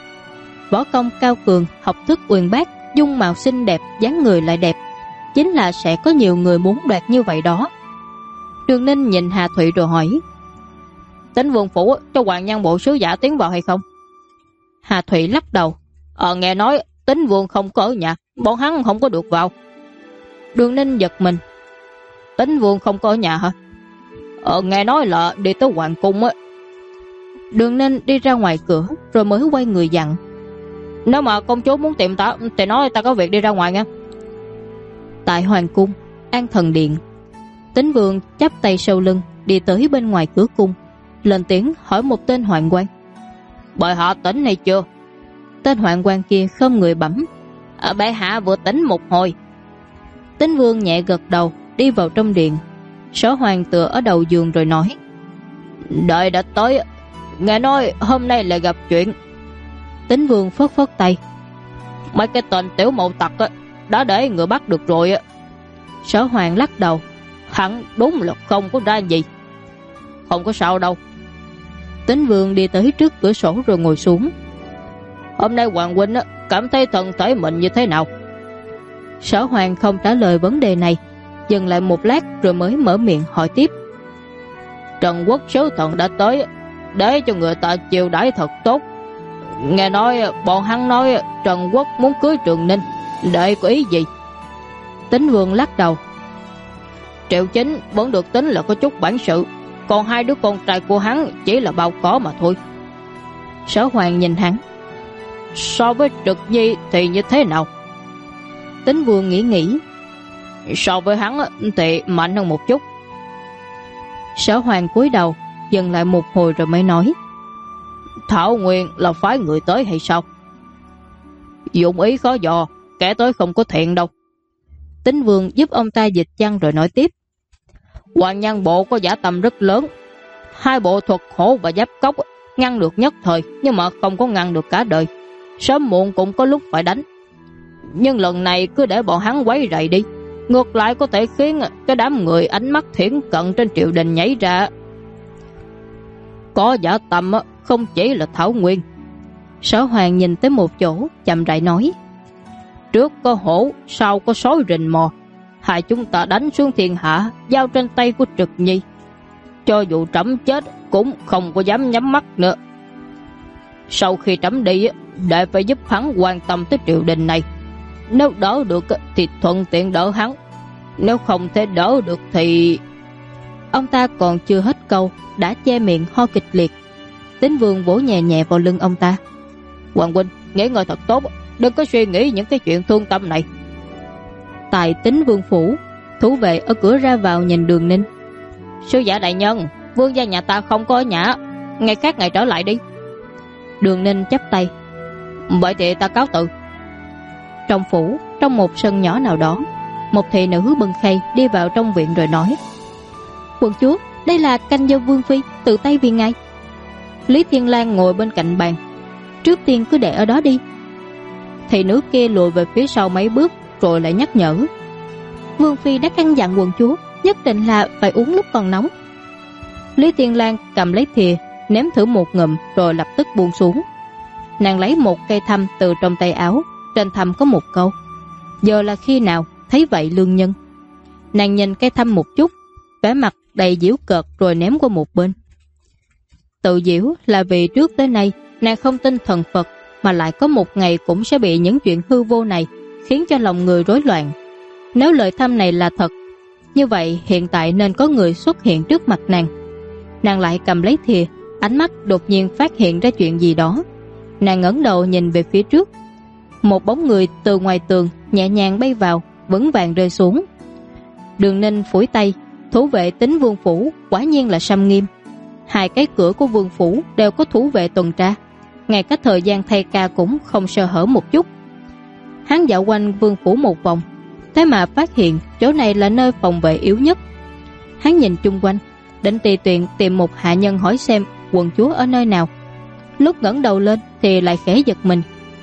Võ công cao cường, học thức uyên bác, dung mạo xinh đẹp, dáng người lại đẹp, chính là sẽ có nhiều người muốn đoạt như vậy đó. Đường Ninh nhìn Hà Thụy rồi hỏi: Tín Vương phủ cho hoàng nhân bộ sứ giả tiến vào hay không? Hà Thụy lắc đầu: Nghe nói Tín Vương không có ở nhà, bọn hắn không có được vào. Đường Ninh giật mình: Tín Vương không có ở nhà hả? Nghe nói là đi tới hoàng cung á. Đường Ninh đi ra ngoài cửa rồi mới quay người dặn: Nếu mà công chúa muốn tìm ta thì nói ta có việc đi ra ngoài nha. Tại hoàng cung An Thần Điện, Tín Vương chắp tay sau lưng đi tới bên ngoài cửa cung, lên tiếng hỏi một tên hoạn quan: Bệ hạ tỉnh hay chưa? Tên hoạn quan kia không người bẩm: Bệ hạ vừa tỉnh một hồi. Tín Vương nhẹ gật đầu đi vào trong điện. Sở Hoàng tựa ở đầu giường rồi nói: Đợi đã tới, nghe nói hôm nay lại gặp chuyện. Tín Vương phất phất tay: Mấy cái tên tiểu mộ tặc đã để người bắt được rồi. Sở Hoàng lắc đầu. Hắn đúng là không có ra gì. Không có sao đâu. Tín Vương đi tới trước cửa sổ rồi ngồi xuống. Hôm nay Hoàng huynh cảm thấy thân thể mình như thế nào? Sở Hoàng không trả lời vấn đề này, dừng lại một lát rồi mới mở miệng hỏi tiếp. Trần Quốc sứ thần đã tới, để cho người ta chiêu đãi thật tốt. Nghe nói bọn hắn nói Trần Quốc muốn cưới Trường Ninh, đệ có ý gì? Tín Vương lắc đầu. Triệu Chính vẫn được tính là có chút bản sự, còn hai đứa con trai của hắn chỉ là bao cỏ mà thôi. Sở Hoàng nhìn hắn. So với Trực Nhi thì như thế nào? Tín Vương nghĩ. So với hắn thì mạnh hơn một chút. Sở Hoàng cúi đầu, dừng lại một hồi rồi mới nói. Thảo Nguyên là phái người tới hay sao? Dụng ý khó dò, kẻ tới không có thiện đâu. Tín Vương giúp ông ta dịch chăn rồi nói tiếp. Hoàng Nhan bộ có dã tâm rất lớn. Hai bộ thuật hổ và giáp cốc ngăn được nhất thời, nhưng mà không có ngăn được cả đời. Sớm muộn cũng có lúc phải đánh. Nhưng lần này cứ để bọn hắn quấy rầy đi, ngược lại có thể khiến cái đám người ánh mắt thiển cận trên triều đình nhảy ra. Có dã tâm không chỉ là Thảo Nguyên. Sở Hoàng nhìn tới một chỗ, chậm rãi nói. Trước có hổ, sau có sói rình mò. Hai chúng ta đánh xuống thiên hạ, giao trên tay của Trực Nhi. Cho dù trẫm chết cũng không có dám nhắm mắt nữa. Sau khi trẫm đi, đệ phải giúp hắn quan tâm tới triều đình này. Nếu đỡ được thì thuận tiện đỡ hắn, nếu không thể đỡ được thì... Ông ta còn chưa hết câu đã che miệng ho kịch liệt. Tín Vương vỗ nhẹ nhẹ vào lưng ông ta. Hoàng huynh nghỉ ngơi thật tốt, đừng có suy nghĩ những cái chuyện thương tâm này. Tại Tín Vương phủ, thủ vệ ở cửa ra vào nhìn Đường Ninh. Sứ giả đại nhân, vương gia nhà ta không có ở nhà, ngày khác ngày trở lại đi. Đường Ninh chắp tay. Vậy thì ta cáo từ. Trong phủ, trong một sân nhỏ nào đó, một thị nữ bưng khay đi vào trong viện rồi nói. Quận chúa, đây là canh do Vương phi tự tay vì ngài. Lý Thiên Lang ngồi bên cạnh bàn. Trước tiên cứ để ở đó đi. Thị nữ kia lùi về phía sau mấy bước rồi lại nhắc nhở. Vương phi đã căn dặn quận chúa nhất định là phải uống lúc còn nóng. Lý Thiên Lang cầm lấy thìa, ném thử một ngụm rồi lập tức buông xuống. Nàng lấy một cây thăm từ trong tay áo, trên thăm có một câu. Giờ là khi nào thấy vậy lương nhân. Nàng nhìn cây thăm một chút, vẻ mặt đầy giễu cợt rồi ném qua một bên. Tự giễu là vì trước tới nay nàng không tin thần Phật, mà lại có một ngày cũng sẽ bị những chuyện hư vô này khiến cho lòng người rối loạn. Nếu lời thăm này là thật, như vậy hiện tại nên có người xuất hiện trước mặt nàng. Nàng lại cầm lấy thìa, ánh mắt đột nhiên phát hiện ra chuyện gì đó. Nàng ngẩng đầu nhìn về phía trước. Một bóng người từ ngoài tường nhẹ nhàng bay vào, vững vàng rơi xuống. Đường Ninh phủi tay. Thủ vệ Tín Vương phủ quả nhiên là xâm nghiêm. Hai cái cửa của vương phủ đều có thủ vệ tuần tra, ngay cả thời gian thay ca cũng không sơ hở một chút. Hắn dạo quanh vương phủ một vòng, thế mà phát hiện chỗ này là nơi phòng vệ yếu nhất. Hắn nhìn chung quanh, định tùy tiện tìm một hạ nhân hỏi xem quận chúa ở nơi nào. Lúc ngẩng đầu lên thì lại khẽ giật mình.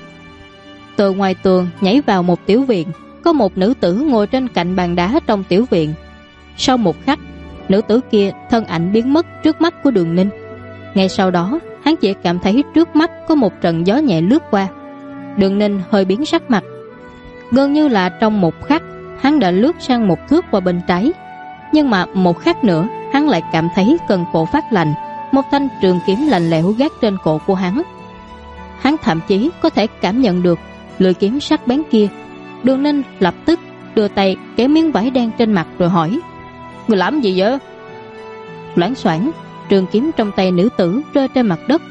Từ ngoài tường nhảy vào một tiểu viện, có một nữ tử ngồi trên cạnh bàn đá trong tiểu viện. Sau một khắc, nữ tử kia thân ảnh biến mất trước mắt của Đường Ninh. Ngay sau đó, hắn chỉ cảm thấy trước mắt có một trận gió nhẹ lướt qua. Đường Ninh hơi biến sắc mặt. Gần như là trong một khắc, hắn đã lướt sang một thước qua bên trái. Nhưng mà một khắc nữa, hắn lại cảm thấy cần cổ phát lạnh. Một thanh trường kiếm lạnh lẽo gác trên cổ của hắn. Hắn thậm chí có thể cảm nhận được lưỡi kiếm sắc bén kia. Đường Ninh lập tức đưa tay kéo miếng vải đen trên mặt rồi hỏi. Người làm gì vậy? Loảng xoảng, trường kiếm trong tay nữ tử rơi trên mặt đất.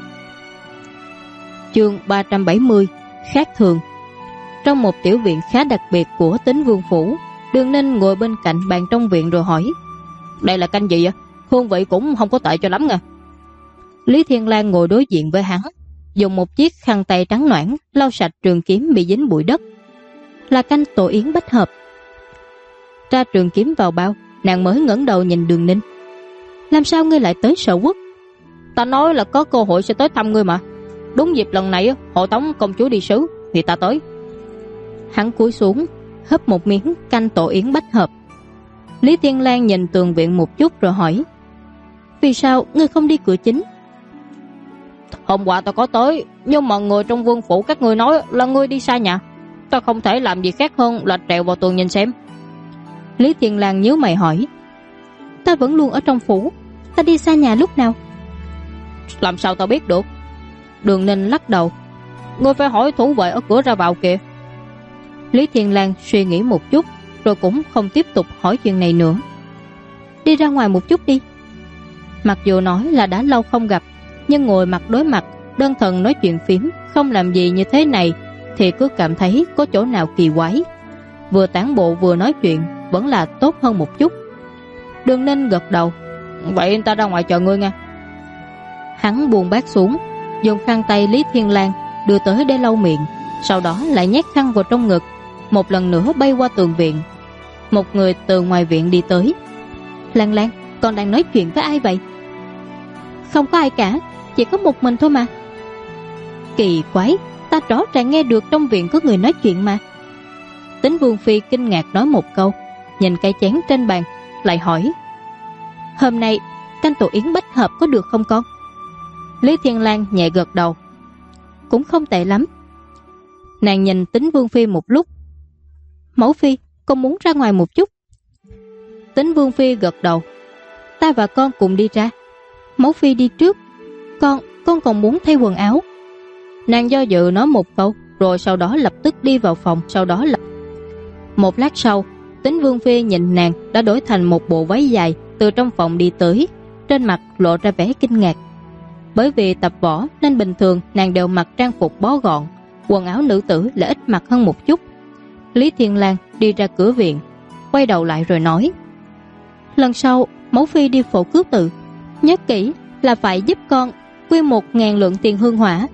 Chương 370 khác thường. Trong một tiểu viện khá đặc biệt của Tín Vương phủ, Đường Ninh ngồi bên cạnh bàn trong viện rồi hỏi. Đây là canh gì vậy? Hương vị cũng không có tệ cho lắm nha. Lý Thiên Lang ngồi đối diện với hắn, dùng một chiếc khăn tay trắng nõn lau sạch trường kiếm bị dính bụi đất. Là canh tổ yến bách hợp. Tra trường kiếm vào bao, nàng mới ngẩng đầu nhìn Đường Ninh. Làm sao ngươi lại tới Sở Quốc? Ta nói là có cơ hội sẽ tới thăm ngươi mà. Đúng dịp lần này hộ tống công chúa đi sứ thì ta tới. Hắn cúi xuống, hấp một miếng canh tổ yến bách hợp. Lý Thiên Lang nhìn tường viện một chút rồi hỏi: vì sao ngươi không đi cửa chính? Hôm qua ta có tới, nhưng mà người trong vương phủ các ngươi nói là ngươi đi xa nhà. Ta không thể làm gì khác hơn là trèo vào tường nhìn xem. Lý Thiên Lang nhíu mày hỏi: ta vẫn luôn ở trong phủ, ta đi xa nhà lúc nào? Làm sao ta biết được? Đường Ninh lắc đầu: ngươi phải hỏi thủ vệ ở cửa ra vào kìa. Lý Thiên Lang suy nghĩ một chút rồi cũng không tiếp tục hỏi chuyện này nữa. Đi ra ngoài một chút đi. Mặc dù nói là đã lâu không gặp, nhưng ngồi mặt đối mặt, đơn thuần nói chuyện phím, không làm gì như thế này thì cứ cảm thấy có chỗ nào kỳ quái. Vừa tản bộ vừa nói chuyện vẫn là tốt hơn một chút. Đường Ninh gật đầu: vậy ta ra ngoài chờ ngươi nha. Hắn buông bát xuống, dùng khăn tay Lý Thiên Lang đưa tới để lau miệng, sau đó lại nhét khăn vào trong ngực, một lần nữa bay qua tường viện. Một người từ ngoài viện đi tới. Lan Lan, con đang nói chuyện với ai vậy? Không có ai cả, chỉ có một mình thôi mà. Kỳ quái, ta rõ ràng nghe được trong viện có người nói chuyện mà. Tính Vương Phi kinh ngạc nói một câu, nhìn cái chén trên bàn, lại hỏi: hôm nay canh tổ yến bách hợp có được không con? Lý Thiên Lang nhẹ gật đầu: cũng không tệ lắm. Nàng nhìn Tính Vương Phi một lúc: mẫu phi, con muốn ra ngoài một chút. Tính Vương Phi gật đầu: ta và con cùng đi ra. Mẫu phi đi trước, con còn muốn thay quần áo. Nàng do dự nói một câu, rồi sau đó lập tức đi vào phòng. Một lát sau, Tính Vương Phi nhìn nàng đã đổi thành một bộ váy dài từ trong phòng đi tới, trên mặt lộ ra vẻ kinh ngạc. Bởi vì tập võ nên bình thường nàng đều mặc trang phục bó gọn, quần áo nữ tử là ít mặc hơn một chút. Lý Thiên Lang đi ra cửa viện, quay đầu lại rồi nói: lần sau mẫu phi đi phổ cướp tự, nhớ kỹ là phải giúp con quyên 1000 lượng tiền hương hỏa.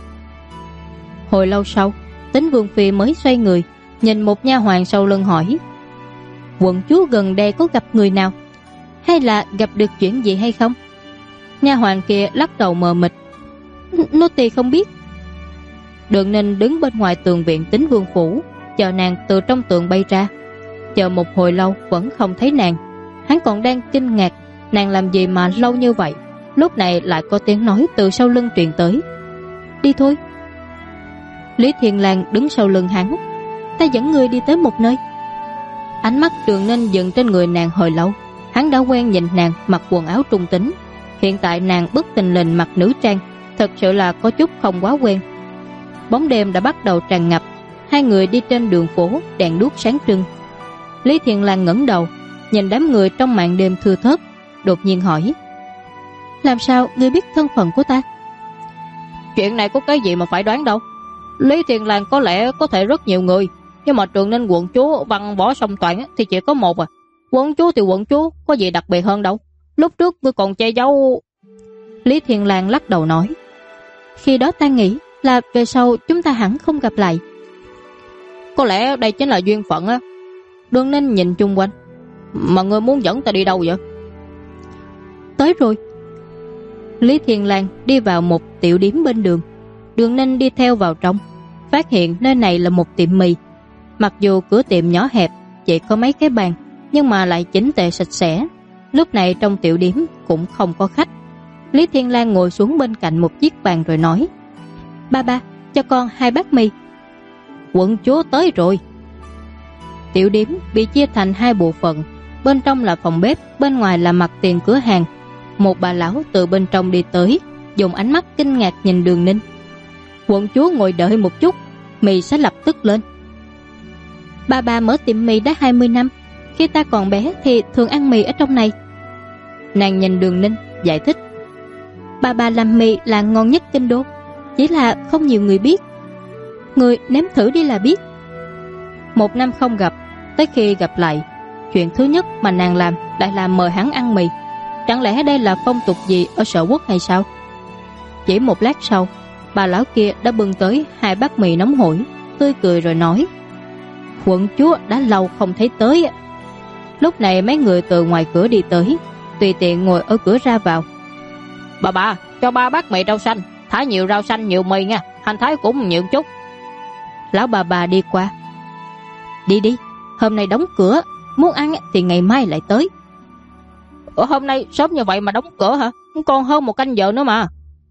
Hồi lâu sau, Tính Vương Phi mới xoay người, nhìn một nha hoàn sau lưng hỏi: quận chúa gần đây có gặp người nào, hay là gặp được chuyện gì hay không? Nha hoàn kia lắc đầu mờ mịt: nô tỳ không biết. Đường Ninh đứng bên ngoài tường viện Tính Vương phủ, chờ nàng từ trong tường bay ra. Chờ một hồi lâu vẫn không thấy nàng. Hắn còn đang kinh ngạc nàng làm gì mà lâu như vậy, lúc này lại có tiếng nói từ sau lưng truyền tới: đi thôi. Lý Thiên Lang đứng sau lưng hắn: ta dẫn người đi tới một nơi. Ánh mắt Đường Ninh dừng trên người nàng hồi lâu. Hắn đã quen nhìn nàng mặc quần áo trung tính, hiện tại nàng bất tình lình mặc nữ trang, thật sự là có chút không quá quen. Bóng đêm đã bắt đầu tràn ngập, hai người đi trên đường phố, đèn đuốc sáng trưng. Lý Thiên Lang ngẩng đầu nhìn đám người trong màn đêm thưa thớt, đột nhiên hỏi: làm sao ngươi biết thân phận của ta? Chuyện này có cái gì mà phải đoán đâu. Lý Thiên Lang có lẽ có thể rất nhiều người, nhưng mà Trường Ninh quận chúa Văn Võ Song Toàn thì chỉ có một à. Quận chúa thì quận chúa, có gì đặc biệt hơn đâu. Lúc trước ngươi còn che giấu. Lý Thiên Lang lắc đầu nói: khi đó ta nghĩ là về sau chúng ta hẳn không gặp lại. Có lẽ đây chính là duyên phận á. Đường Ninh nhìn chung quanh: mà ngươi muốn dẫn ta đi đâu vậy? Tới rồi. Lý Thiên Lang đi vào một tiểu điếm bên đường. Đường Ninh đi theo vào trong, phát hiện nơi này là một tiệm mì. Mặc dù cửa tiệm nhỏ hẹp, chỉ có mấy cái bàn, nhưng mà lại chỉnh tề sạch sẽ. Lúc này trong tiểu điếm cũng không có khách. Lý Thiên Lang ngồi xuống bên cạnh một chiếc bàn rồi nói: ba, cho con 2 bát mì. Quận chúa tới rồi. Tiểu điếm bị chia thành 2 bộ phận, bên trong là phòng bếp, bên ngoài là mặt tiền cửa hàng. Một bà lão từ bên trong đi tới, dùng ánh mắt kinh ngạc nhìn Đường Ninh: quận chúa ngồi đợi một chút, mì sẽ lập tức lên. Ba mở tiệm mì đã 20 năm, khi ta còn bé thì thường ăn mì ở trong này. Nàng nhìn Đường Ninh giải thích: ba làm mì là ngon nhất kinh đô, chỉ là không nhiều người biết. Người nếm thử đi là biết. 1 năm không gặp, tới khi gặp lại, chuyện thứ nhất mà nàng làm lại là mời hắn ăn mì. Chẳng lẽ đây là phong tục gì ở Sở Quốc hay sao? Chỉ một lát sau, bà lão kia đã bưng tới 2 bát mì nóng hổi, tươi cười rồi nói: quận chúa đã lâu không thấy tới. Lúc này mấy người từ ngoài cửa đi tới, tùy tiện ngồi ở cửa ra vào. Bà, cho 3 bát mì rau xanh, thả nhiều rau xanh nhiều mì nha, hành thái cũng nhiều chút. Lão bà đi qua, Đi đi, hôm nay đóng cửa, muốn ăn thì ngày mai lại tới. Hôm nay sớm như vậy mà đóng cửa hả? Còn hơn 1 canh giờ nữa mà.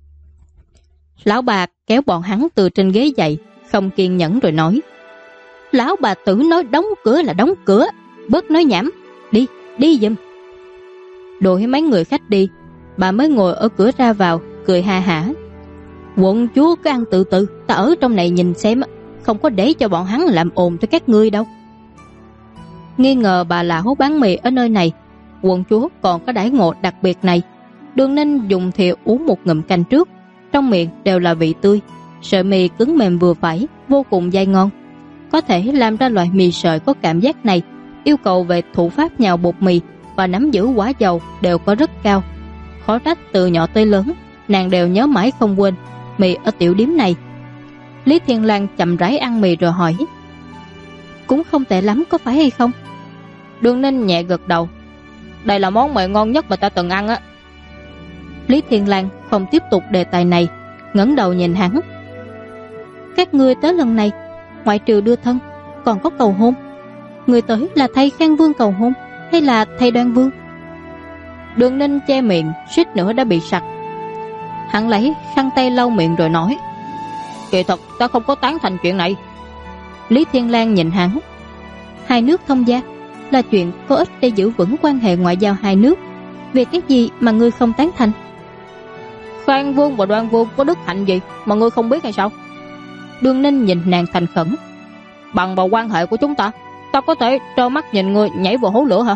Lão bà kéo bọn hắn từ trên ghế dậy, không kiên nhẫn rồi nói: Lão bà tử nói đóng cửa là đóng cửa, bớt nói nhảm, đi, đi giùm. Đuổi mấy người khách đi, bà mới ngồi ở cửa ra vào, cười ha hả. Quận chúa cứ ăn từ từ, ta ở trong này nhìn xem, không có để cho bọn hắn làm ồn cho các ngươi đâu. Nghi ngờ bà lão bán mì ở nơi này, quận chúa còn có đãi ngộ đặc biệt này. Đường Ninh dùng thìa uống một ngụm canh trước, trong miệng đều là vị tươi, sợi mì cứng mềm vừa phải, vô cùng dai ngon. Có thể làm ra loại mì sợi có cảm giác này, yêu cầu về thủ pháp nhào bột mì và nắm giữ quả dầu đều có rất cao. Khó trách từ nhỏ tới lớn, nàng đều nhớ mãi không quên mì ở tiểu điếm này. Lý Thiên Lang chậm rãi ăn mì rồi hỏi: Cũng không tệ lắm có phải hay không? Đường Ninh nhẹ gật đầu. Đây là món mì ngon nhất mà ta từng ăn á. Lý Thiên Lang không tiếp tục đề tài này, ngẩng đầu nhìn hắn. Các ngươi tới lần này, ngoại trừ đưa thân, còn có cầu hôn. Người tới là thay Khang Vương cầu hôn hay là thay Đoan Vương? Đường Ninh che miệng, suýt nữa đã bị sặc. Hắn lấy khăn tay lau miệng rồi nói: Kỳ thật ta không có tán thành chuyện này. Lý Thiên Lang nhìn hắn. Hai nước thông gia là chuyện có ích để giữ vững quan hệ ngoại giao hai nước, về cái gì mà ngươi không tán thành? Khang Vương và Đoan Vương có đức hạnh gì mà ngươi không biết hay sao? Đường Ninh nhìn nàng thành khẩn. Bằng vào quan hệ của chúng ta, ta có thể trơ mắt nhìn ngươi nhảy vào hố lửa hả?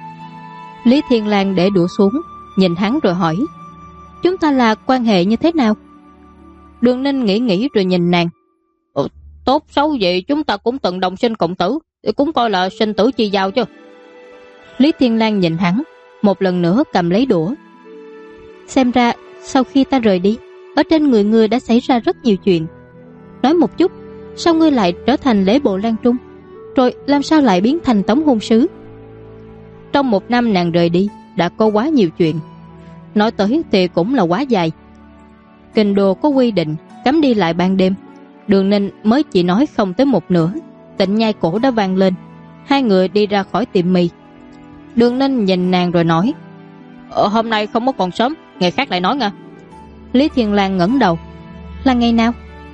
Lý Thiên Lang để đũa xuống, nhìn hắn rồi hỏi: Chúng ta là quan hệ như thế nào? Đường Ninh nghĩ rồi nhìn nàng. Tốt xấu gì chúng ta cũng từng đồng sinh cộng tử, thì cũng coi là sinh tử chi giao chứ. Lý Thiên Lang nhìn hắn, một lần nữa cầm lấy đũa. Xem ra sau khi ta rời đi, ở trên người ngươi đã xảy ra rất nhiều chuyện. Nói một chút, sao ngươi lại trở thành lễ bộ Lan Trung, rồi làm sao lại biến thành tống hôn sứ? Trong 1 năm nàng rời đi, đã có quá nhiều chuyện. Nói tới thì cũng là quá dài. Kinh đô có quy định cấm đi lại ban đêm. Đường Ninh mới chỉ nói không tới một nửa, Tịnh Nhai cổ đã vang lên. Hai người đi ra khỏi tiệm mì. Đường Ninh nhìn nàng rồi nói: Hôm nay không có còn sớm, ngày khác lại nói nha. Lý Thiên Lang ngẩng đầu: Là ngày nào?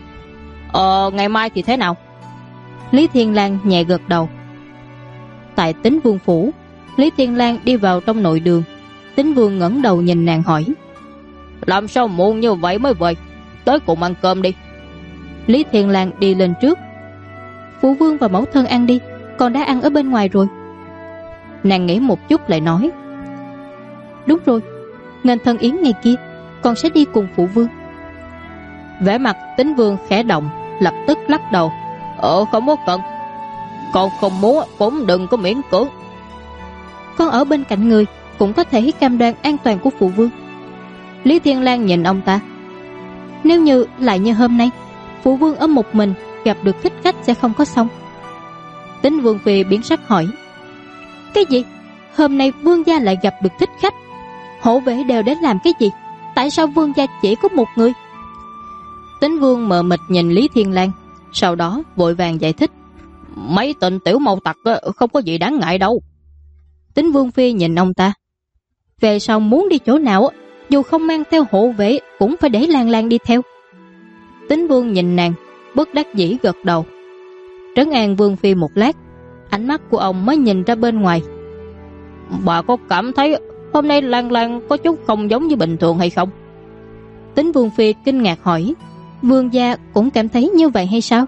Ngày mai thì thế nào? Lý Thiên Lang nhẹ gật đầu. Tại Tính Vương phủ, Lý Thiên Lang đi vào trong nội đường. Tính Vương ngẩng đầu nhìn nàng hỏi: Làm sao muộn như vậy mới về? Tới cùng ăn cơm đi. Lý Thiên Lang đi lên trước: Phụ vương và mẫu thân ăn đi, con đã ăn ở bên ngoài rồi. Nàng nghĩ một chút lại nói: Đúng rồi, nghênh thân yến ngày kia con sẽ đi cùng phụ vương. Vẻ mặt Tính Vương khẽ động, lập tức lắc đầu: Không có cần. Con không muốn cũng đừng có miễn cưỡng. Con ở bên cạnh người cũng có thể cam đoan an toàn của phụ vương. Lý Thiên Lang nhìn ông ta: Nếu như lại như hôm nay, phụ vương ở một mình gặp được thích khách sẽ không có xong. Tính Vương phi biến sắc hỏi: Cái gì? Hôm nay vương gia lại gặp được thích khách? Hộ vệ đều đến làm cái gì? Tại sao vương gia chỉ có một người? Tính Vương mờ mịt nhìn Lý Thiên Lang, sau đó vội vàng giải thích: Mấy tên tiểu mâu tặc không có gì đáng ngại đâu. Tính Vương phi nhìn ông ta: Về sau muốn đi chỗ nào, dù không mang theo hộ vệ cũng phải để Lan Lan đi theo. Tính Vương nhìn nàng, bất đắc dĩ gật đầu. Trấn an Vương phi một lát, ánh mắt của ông mới nhìn ra bên ngoài. Bà có cảm thấy hôm nay Lan Lan có chút không giống như bình thường hay không? Tính Vương phi kinh ngạc hỏi: Vương gia cũng cảm thấy như vậy hay sao?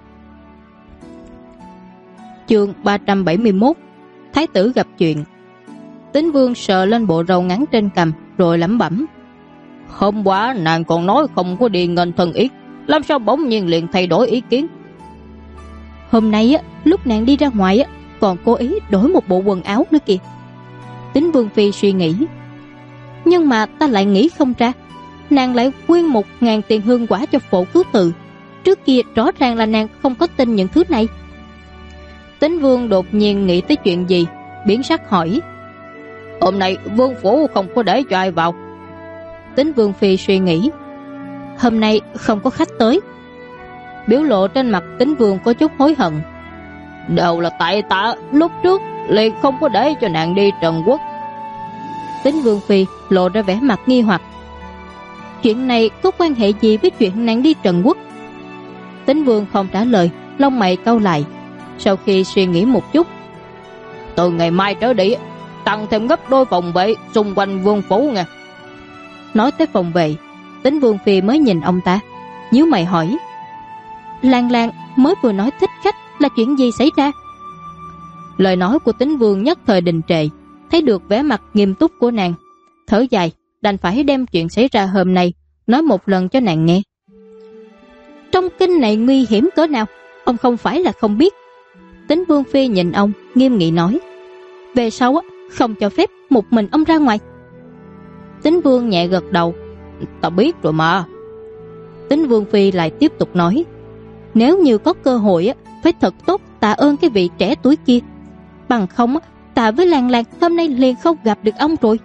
Chương 371: Thái tử gặp chuyện. Tính Vương sờ lên bộ râu ngắn trên cằm rồi lẩm bẩm: Hôm qua nàng còn nói không có đi nghênh thân yến, làm sao bỗng nhiên liền thay đổi ý kiến? Hôm nay lúc nàng đi ra ngoài còn cố ý đổi một bộ quần áo nữa kìa. Tính Vương phi suy nghĩ: Nhưng mà ta lại nghĩ không ra, nàng lại quyên 1.000 tiền hương quả cho Phổ Cứu Tự. Trước kia rõ ràng là nàng không có tin những thứ này. Tính Vương đột nhiên nghĩ tới chuyện gì, biến sắc hỏi: Hôm nay vương phủ không có để cho ai vào? Tính Vương phi suy nghĩ: Hôm nay không có khách tới. Biểu lộ trên mặt Tính Vương có chút hối hận. Đều là tại ta lúc trước liền không có để cho nàng đi Trần Quốc. Tín Vương Phi lộ ra vẻ mặt nghi hoặc. Chuyện này có quan hệ gì với chuyện nàng đi Trần Quốc? Tín Vương không trả lời, lông mày cau lại. Sau khi suy nghĩ một chút, từ ngày mai trở đi tăng thêm gấp đôi phòng vệ xung quanh vương phủ nha. Nói tới phòng vệ, Tín Vương Phi mới nhìn ông ta, nhíu mày hỏi: Lan Lan mới vừa nói thích khách là chuyện gì xảy ra? Lời nói của Tín Vương nhất thời đình trệ, thấy được vẻ mặt nghiêm túc của nàng, thở dài, đành phải đem chuyện xảy ra hôm nay nói một lần cho nàng nghe. Trong kinh này nguy hiểm cỡ nào, ông không phải là không biết. Tín Vương Phi nhìn ông, nghiêm nghị nói: về sau không cho phép một mình ông ra ngoài. Tín Vương nhẹ gật đầu: ta biết rồi mà. Tín Vương Phi lại tiếp tục nói: nếu như có cơ hội phải thật tốt tạ ơn cái vị trẻ tuổi kia, bằng không ta với Lan Lan hôm nay liền không gặp được ông rồi.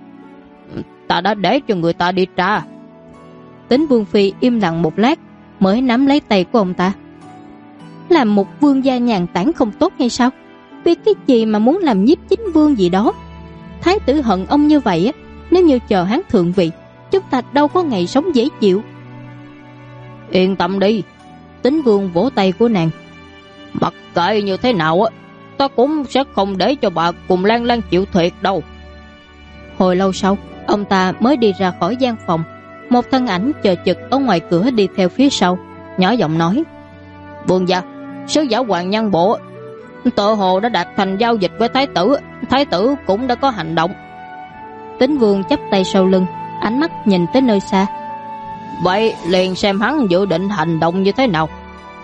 Ta đã để cho người ta đi tra. Tín Vương Phi im lặng một lát, mới nắm lấy tay của ông ta. Làm một vương gia nhàn tản không tốt hay sao? Vì cái gì mà muốn làm nhiếp chính vương gì đó? Thái tử hận ông như vậy, nếu như chờ hắn thượng vị, chúng ta đâu có ngày sống dễ chịu. Yên tâm đi. Tín Vương vỗ tay của nàng: mặc kệ như thế nào ta cũng sẽ không để cho bà cùng Lan Lan chịu thiệt đâu. Hồi lâu sau, ông ta mới đi ra khỏi gian phòng. Một thân ảnh chờ chực ở ngoài cửa đi theo phía sau, nhỏ giọng nói: vương gia, sứ giả Hoàng Nhân Bộ tự hồ đã đạt thành giao dịch với thái tử cũng đã có hành động. Tín Vương chắp tay sau lưng, ánh mắt nhìn tới nơi xa: vậy liền xem hắn dự định hành động như thế nào.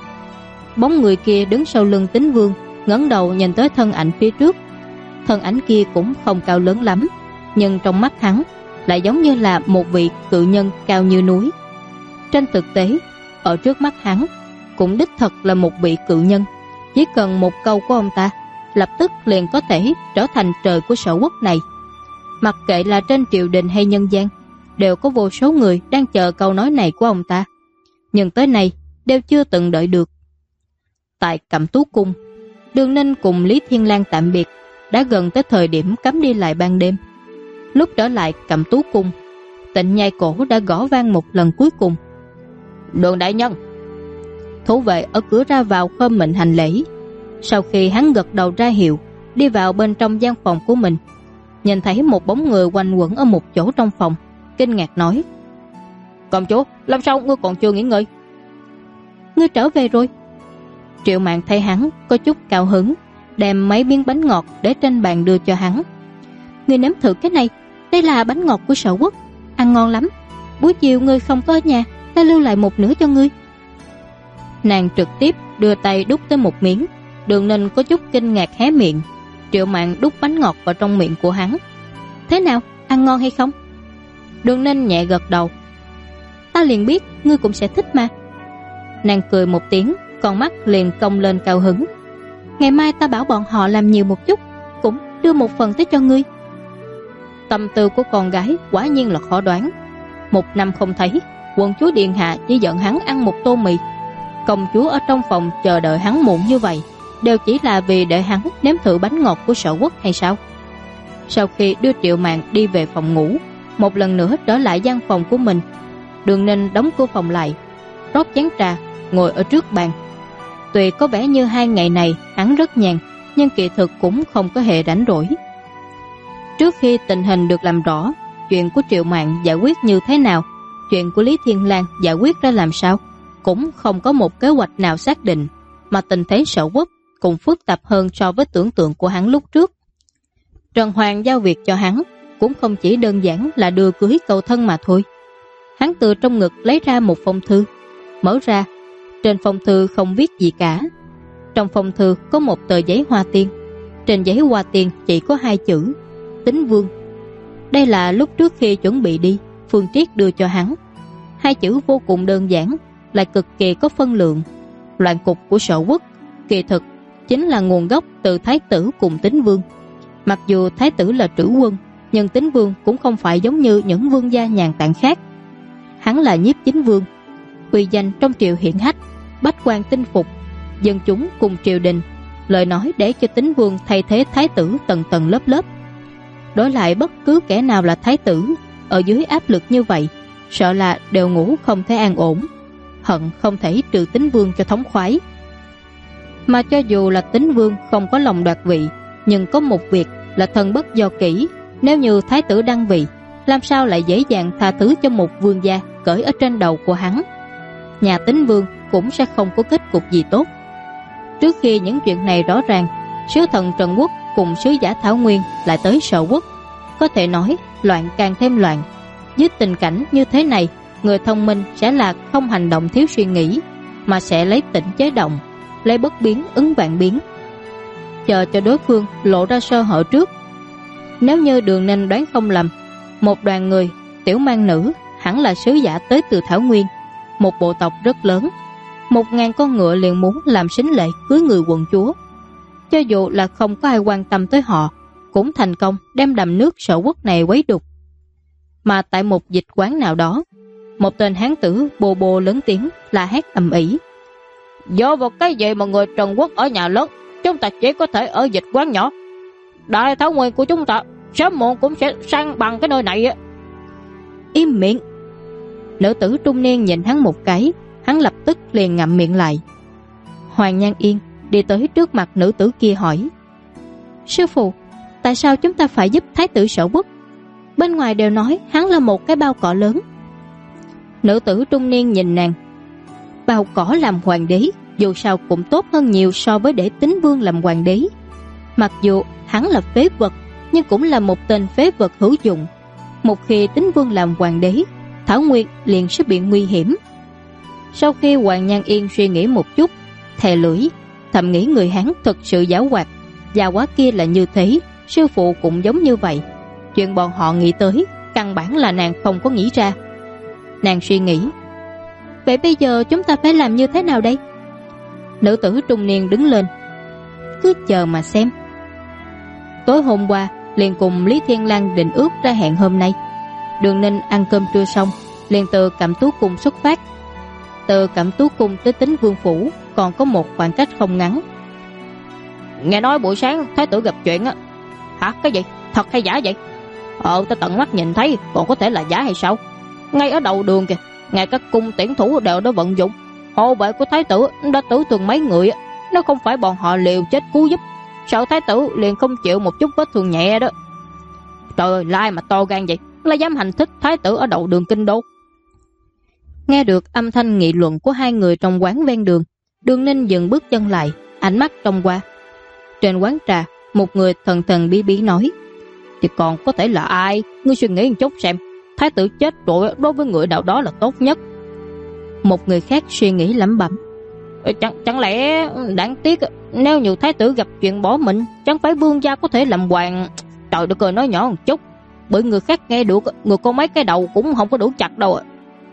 Bóng người kia đứng sau lưng Tín Vương, ngẩng đầu nhìn tới thân ảnh phía trước. Thân ảnh kia cũng không cao lớn lắm, nhưng trong mắt hắn lại giống như là một vị cự nhân cao như núi. Trên thực tế, ở trước mắt hắn cũng đích thật là một vị cự nhân. Chỉ cần một câu của ông ta, lập tức liền có thể trở thành trời của sở quốc này. Mặc kệ là trên triều đình hay nhân gian, đều có vô số người đang chờ câu nói này của ông ta, nhưng tới nay đều chưa từng đợi được. Tại Cẩm Tú Cung, Đường Ninh cùng Lý Thiên Lang tạm biệt, đã gần tới thời điểm cấm đi lại ban đêm. Lúc trở lại Cẩm Tú Cung, Tịnh Nhai Cổ đã gõ vang một lần cuối cùng. Đường đại nhân. Thủ vệ ở cửa ra vào khom mình hành lễ. Sau khi hắn gật đầu ra hiệu, đi vào bên trong gian phòng của mình, nhìn thấy một bóng người quanh quẩn ở một chỗ trong phòng, kinh ngạc nói: công chúa, làm sao ngươi còn chưa nghỉ ngơi? Ngươi trở về rồi. Triệu Mạn thấy hắn có chút cao hứng, đem mấy miếng bánh ngọt để trên bàn đưa cho hắn. Ngươi nếm thử cái này, đây là bánh ngọt của sở quốc, ăn ngon lắm. Buổi chiều ngươi không có ở nhà, ta lưu lại một nửa cho ngươi. Nàng trực tiếp đưa tay đút tới một miếng. Đường Ninh có chút kinh ngạc hé miệng. Triệu Mạn đút bánh ngọt vào trong miệng của hắn. Thế nào, ăn ngon hay không? Đường Ninh nhẹ gật đầu. Ta liền biết ngươi cũng sẽ thích mà. Nàng cười một tiếng, con mắt liền cong lên cao hứng. Ngày mai ta bảo bọn họ làm nhiều một chút, cũng đưa một phần tới cho ngươi. Tâm tư của con gái quả nhiên là khó đoán. Một năm không thấy, quận chúa điện hạ chỉ giận hắn ăn một tô mì. Công chúa ở trong phòng chờ đợi hắn muộn như vậy, đều chỉ là vì để hắn nếm thử bánh ngọt của sở quốc hay sao? Sau khi đưa Triệu Mạn đi về phòng ngủ, một lần nữa trở lại gian phòng của mình, Đường Ninh đóng cửa phòng lại, rót chén trà, ngồi ở trước bàn. Tuy có vẻ như 2 ngày này hắn rất nhàn, nhưng kỳ thực cũng không có hề rảnh rỗi. Trước khi tình hình được làm rõ, chuyện của Triệu Mạn giải quyết như thế nào, chuyện của Lý Thiên Lang giải quyết ra làm sao, cũng không có một kế hoạch nào xác định, mà tình thế sở quốc cũng phức tạp hơn so với tưởng tượng của hắn lúc trước. Trần Hoàng giao việc cho hắn cũng không chỉ đơn giản là đưa cưới cầu thân mà thôi. Hắn từ trong ngực lấy ra một phong thư, mở ra, trên phong thư không viết gì cả. Trong phong thư có một tờ giấy hoa tiên, trên giấy hoa tiên chỉ có 2 chữ: Tín Vương. Đây là lúc trước khi chuẩn bị đi, Phương Triết đưa cho hắn. 2 chữ vô cùng đơn giản, lại cực kỳ có phân lượng. Loạn cục của sở quốc kỳ thực chính là nguồn gốc từ Thái tử cùng Tín Vương. Mặc dù Thái tử là trữ quân, nhưng Tín Vương cũng không phải giống như những vương gia nhàn tản khác. Hắn là nhiếp chính vương, uy danh trong triều hiển hách, bách quan tinh phục, dân chúng cùng triều đình lời nói để cho Tín Vương thay thế thái tử tầng tầng lớp lớp. Đối lại bất cứ kẻ nào là thái tử, ở dưới áp lực như vậy, sợ là đều ngủ không thể an ổn, hận không thể trừ Tín Vương cho thống khoái. Mà cho dù là Tín Vương không có lòng đoạt vị, nhưng có một việc là thân bất do kỷ, nếu như thái tử đăng vị, làm sao lại dễ dàng tha thứ cho một vương gia cởi ở trên đầu của hắn. Nhà Tín Vương cũng sẽ không có kết cục gì tốt. Trước khi những chuyện này rõ ràng, sứ thần Trần Quốc cùng sứ giả Thảo Nguyên lại tới Sở Quốc. Có thể nói loạn càng thêm loạn. Dưới tình cảnh như thế này, người thông minh sẽ là không hành động thiếu suy nghĩ, mà sẽ lấy tĩnh chế động, lấy bất biến ứng vạn biến, chờ cho đối phương lộ ra sơ hở trước. Nếu như Đường Ninh đoán không lầm, một đoàn người tiểu mang nữ hẳn là sứ giả tới từ Thảo Nguyên, một bộ tộc rất lớn. 1000 con ngựa liền muốn làm sính lễ cưới người quận chúa. Cho dù là không có ai quan tâm tới họ, cũng thành công đem đầm nước Sở Quốc này quấy đục. Mà tại một dịch quán nào đó, một tên hán tử bồ bồ lớn tiếng la hét ầm ĩ: "Do vào cái gì mà người Trần Quốc ở nhà lớn, chúng ta chỉ có thể ở dịch quán nhỏ. Đại Thảo Nguyên của chúng ta sớm muộn cũng sẽ sang bằng cái nơi này." Im miệng! Nữ tử trung niên nhìn hắn một cái, hắn lập tức liền ngậm miệng lại. Hoàng Nhan Yên đi tới trước mặt nữ tử kia hỏi: "Sư phụ, tại sao chúng ta phải giúp thái tử Sở Quốc? Bên ngoài đều nói hắn là một cái bao cỏ lớn." Nữ tử trung niên nhìn nàng: "Bao cỏ làm hoàng đế dù sao cũng tốt hơn nhiều so với để Tín Vương làm hoàng đế. Mặc dù hắn là phế vật, nhưng cũng là một tên phế vật hữu dụng. Một khi Tín Vương làm hoàng đế, Thảo Nguyên liền sẽ bị nguy hiểm." Sau khi Hoàng Nhan Yên suy nghĩ một chút, thè lưỡi, thầm nghĩ người Hán thật sự giảo hoạt. Già quá kia là như thế, sư phụ cũng giống như vậy. Chuyện bọn họ nghĩ tới, căn bản là nàng không có nghĩ ra. Nàng suy nghĩ: "Vậy bây giờ chúng ta phải làm như thế nào đây?" Nữ tử trung niên đứng lên: "Cứ chờ mà xem." Tối hôm qua liền cùng Lý Thiên Lang định ước ra hẹn hôm nay. Đường Ninh ăn cơm trưa xong, liền từ Cẩm Tú Cung xuất phát. Từ Cẩm Tú Cung tới Tín Vương phủ còn có một khoảng cách không ngắn. "Nghe nói buổi sáng thái tử gặp chuyện á." "Hả? Cái gì? Thật hay giả vậy?" Ta tận mắt nhìn thấy, còn có thể là giả hay sao? Ngay ở đầu đường kìa, ngay các cung tiễn thủ đều đã vận dụng. Hộ vệ của thái tử đã tử thương mấy người. Nếu không phải bọn họ liều chết cứu giúp, sợ thái tử liền không chịu một chút vết thương nhẹ đó." "Trời ơi, lai mà to gan vậy, là dám hành thích thái tử ở đầu đường kinh đô." Nghe được âm thanh nghị luận của hai người trong quán ven đường, Đường Ninh dừng bước chân lại, ánh mắt trông qua. Trên quán trà, một người thần thần bí bí nói: "Thì còn có thể là ai? Ngươi suy nghĩ một chút xem, thái tử chết rồi đối với người nào đó là tốt nhất." Một người khác suy nghĩ lẩm bẩm: Chẳng lẽ đáng tiếc nếu như thái tử gặp chuyện bỏ mình, chẳng phải vương gia có thể làm hoàng." Trời đất ơi, nói nhỏ một chút, bởi người khác nghe được, người có mấy cái đầu cũng không có đủ chặt đâu.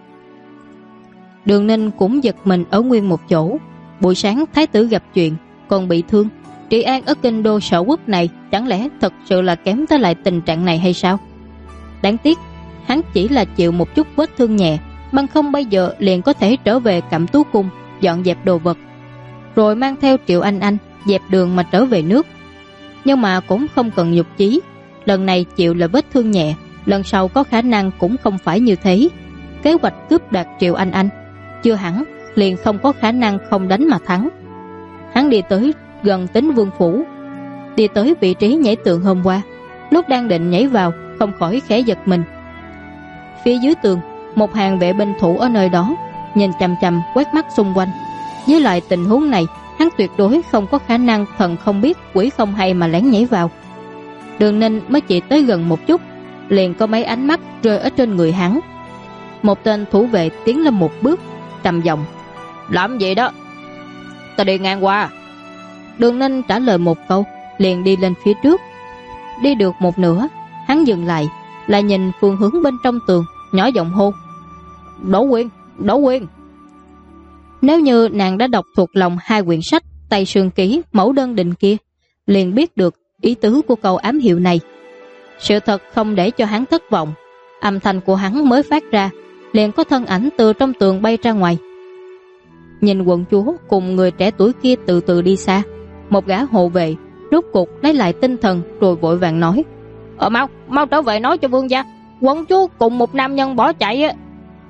Đường Ninh cũng giật mình ở nguyên một chỗ. Buổi sáng thái tử gặp chuyện, còn bị thương, trị an ở kinh đô Sở Quốc này chẳng lẽ thật sự là kém tới lại tình trạng này hay sao? Đáng tiếc hắn chỉ là chịu một chút vết thương nhẹ, bằng không bây giờ liền có thể trở về Cẩm Tú Cung dọn dẹp đồ vật, rồi mang theo Triệu Anh dẹp đường mà trở về nước. Nhưng mà cũng không cần nhục chí, lần này chịu là vết thương nhẹ, lần sau có khả năng cũng không phải như thế. Kế hoạch cướp đoạt Triệu Anh chưa hẳn liền không có khả năng không đánh mà thắng. Hắn đi tới gần Tín Vương phủ, đi tới vị trí nhảy tường hôm qua, lúc đang định nhảy vào không khỏi khẽ giật mình. Phía dưới tường, một hàng vệ binh thủ ở nơi đó nhìn chằm chằm quét mắt xung quanh. Với loại tình huống này, hắn tuyệt đối không có khả năng thần không biết quỷ không hay mà lén nhảy vào. Đường Ninh mới chỉ tới gần một chút, liền có mấy ánh mắt rơi ở trên người hắn. Một tên thủ vệ tiến lên một bước, trầm giọng: "Làm gì đó?" "Ta đi ngang qua." Đường Ninh trả lời một câu, liền đi lên phía trước. Đi được một nửa, hắn dừng lại, lại nhìn phương hướng bên trong tường, nhỏ giọng hô: "Đỗ Quyên, Đỗ Quyên." Nếu như nàng đã đọc thuộc lòng hai quyển sách Tây Sương Ký, Mẫu Đơn Định kia, liền biết được ý tứ của câu ám hiệu này. Sự thật không để cho hắn thất vọng, âm thanh của hắn mới phát ra, liền có thân ảnh từ trong tường bay ra ngoài. Nhìn quận chúa cùng người trẻ tuổi kia từ từ đi xa, Một gã hộ vệ rốt cuộc lấy lại tinh thần rồi vội vàng nói: Mau trở về nói cho vương gia, quận chúa cùng một nam nhân bỏ chạy á.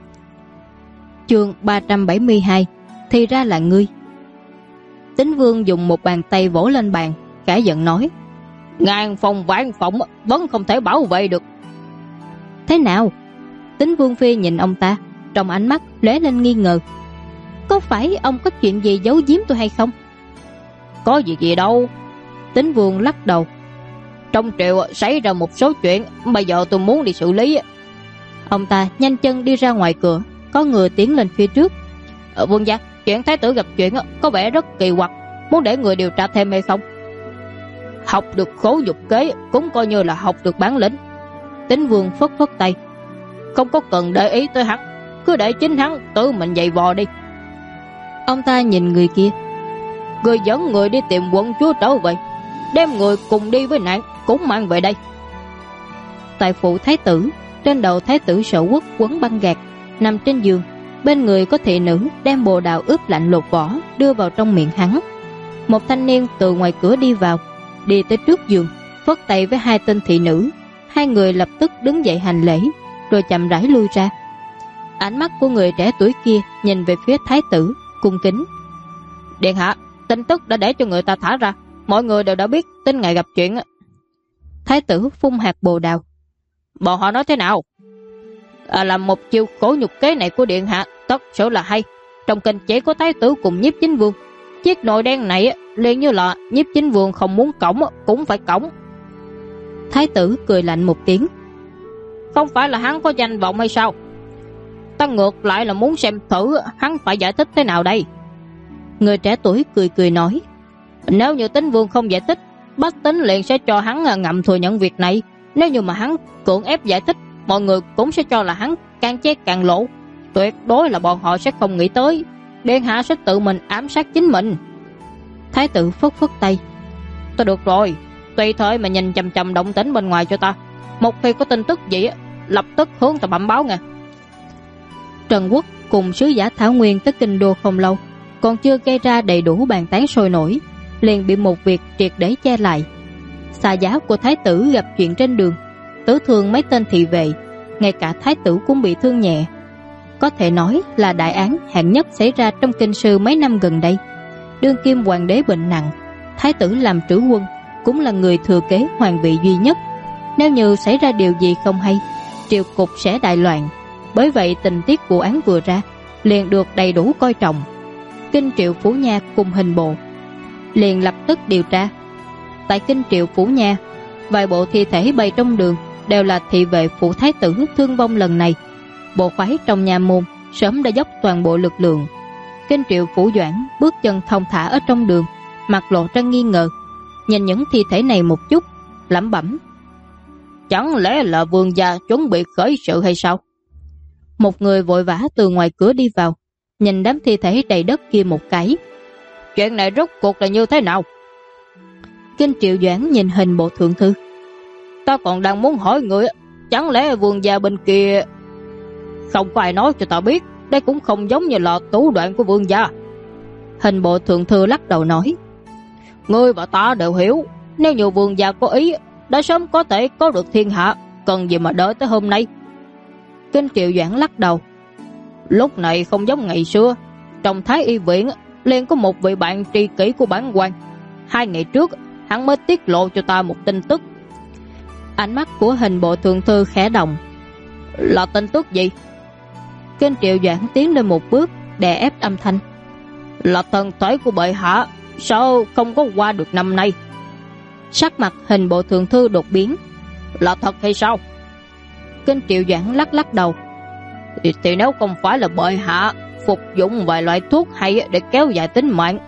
Chương 372. Thì ra là ngươi. Tín Vương dùng một bàn tay vỗ lên bàn, cả giận nói: Ngàn phòng vạn phòng vẫn không thể bảo vệ được. Thế nào? Tín Vương phi nhìn ông ta, trong ánh mắt lóe lên nghi ngờ. Có phải ông có chuyện gì giấu giếm tôi hay không? Có gì đâu. Tín Vương lắc đầu. Trong triều xảy ra một số chuyện, bây giờ tôi muốn đi xử lý. Ông ta nhanh chân đi ra ngoài cửa, có người tiến lên phía trước. Vương gia, chuyện thái tử gặp chuyện có vẻ rất kỳ quặc, muốn để người điều tra thêm hay không? Học được khố dục kế cũng coi như là học được bản lĩnh. Tín Vương phất phất tay. Không có cần để ý tới hắn, cứ để chính hắn tự mình giày vò đi. Ông ta nhìn người kia. Người dẫn người đi tìm quận chúa trở về, đem người cùng đi với nạn cũng mang về đây. Tại phủ thái tử, trên đầu thái tử Sở Quốc quấn băng gạc, nằm trên giường, bên người có thị nữ đem bồ đào ướp lạnh lột vỏ đưa vào trong miệng hắn. Một thanh niên từ ngoài cửa đi vào, đi tới trước giường, phất tay với hai tên thị nữ. Hai người lập tức đứng dậy hành lễ, rồi chậm rãi lui ra. Ánh mắt của người trẻ tuổi kia nhìn về phía thái tử, cung kính. Điện hạ, tin tức đã để cho người ta thả ra, mọi người đều đã biết tin ngày gặp chuyện. Thái tử phun hạt bồ đào. Bọn họ nói thế nào? Là một chiêu cổ nhục kế này của điện hạ tất sự là hay. Trong kinh chỉ có thái tử cùng Nhiếp Chính Vương. Chiếc nồi đen này liền như là Nhiếp Chính Vương không muốn cõng cũng phải cõng. Thái tử cười lạnh một tiếng. Không phải là hắn có danh vọng hay sao? Ta ngược lại là muốn xem thử hắn phải giải thích thế nào đây. Người trẻ tuổi cười cười nói: Nếu như Tín Vương không giải thích, bách tính liền sẽ cho hắn ngầm thừa nhận việc này. Nếu như mà hắn cưỡng ép giải thích, mọi người cũng sẽ cho là hắn càng che càng lộ. Tuyệt đối là bọn họ sẽ không nghĩ tới điện hạ sẽ tự mình ám sát chính mình. Thái tử phất phất tay. Tôi được rồi, tùy thời mà nhìn chằm chằm động tĩnh bên ngoài cho ta. Một khi có tin tức gì lập tức hướng ta bẩm báo nghe. Trần Quốc cùng sứ giả Thảo Nguyên tới kinh đô không lâu, còn chưa gây ra đầy đủ bàn tán sôi nổi, liền bị một việc triệt để che lại. Xà giá của thái tử gặp chuyện trên đường, tử thương mấy tên thị vệ, ngay cả thái tử cũng bị thương nhẹ. Có thể nói là đại án hạng nhất xảy ra trong kinh sư mấy năm gần đây. Đương kim hoàng đế bệnh nặng, thái tử làm trữ quân, cũng là người thừa kế hoàng vị duy nhất. Nếu như xảy ra điều gì không hay, triều cục sẽ đại loạn. Bởi vậy tình tiết vụ án vừa ra liền được đầy đủ coi trọng. Kinh Triệu Phủ Nha cùng hình bộ liền lập tức điều tra. Tại Kinh Triệu Phủ Nha, vài bộ thi thể bày trong đường đều là thị vệ phủ thái tử thương vong lần này. Bộ khoái trong nha môn sớm đã dốc toàn bộ lực lượng. Kinh Triệu Phủ Doãn bước chân thong thả ở trong đường, mặt lộ ra nghi ngờ, nhìn những thi thể này một chút, lẩm bẩm: Chẳng lẽ là vương gia chuẩn bị khởi sự hay sao? Một người vội vã từ ngoài cửa đi vào, nhìn đám thi thể đầy đất kia một cái. Chuyện này rốt cuộc là như thế nào? Kinh Triệu Doãn nhìn hình bộ thượng thư. Ta còn đang muốn hỏi người, chẳng lẽ vương gia bên kia không có ai nói cho ta biết? Đây cũng không giống như là thủ đoạn của vương gia. Hình bộ thượng thư lắc đầu nói: Ngươi và ta đều hiểu, nếu như vương gia có ý, đã sớm có thể có được thiên hạ, cần gì mà đợi tới hôm nay. Kinh Triệu Doãn lắc đầu. Lúc này không giống ngày xưa, trong Thái Y viện liền có một vị bạn tri kỷ của bản quan. 2 ngày trước hắn mới tiết lộ cho ta một tin tức. Ánh mắt của hình bộ thượng thư khẽ động. Là tin tức gì? Kinh Triệu Doãn tiến lên một bước, đè ép âm thanh. Là thần thể của bệ hạ sao không có qua được năm nay. Sắc mặt hình bộ thượng thư đột biến. Là thật hay sao? Kinh Triệu Doãn lắc đầu. Thì nếu không phải là bệ hạ phục dụng vài loại thuốc hay để kéo dài tính mạng,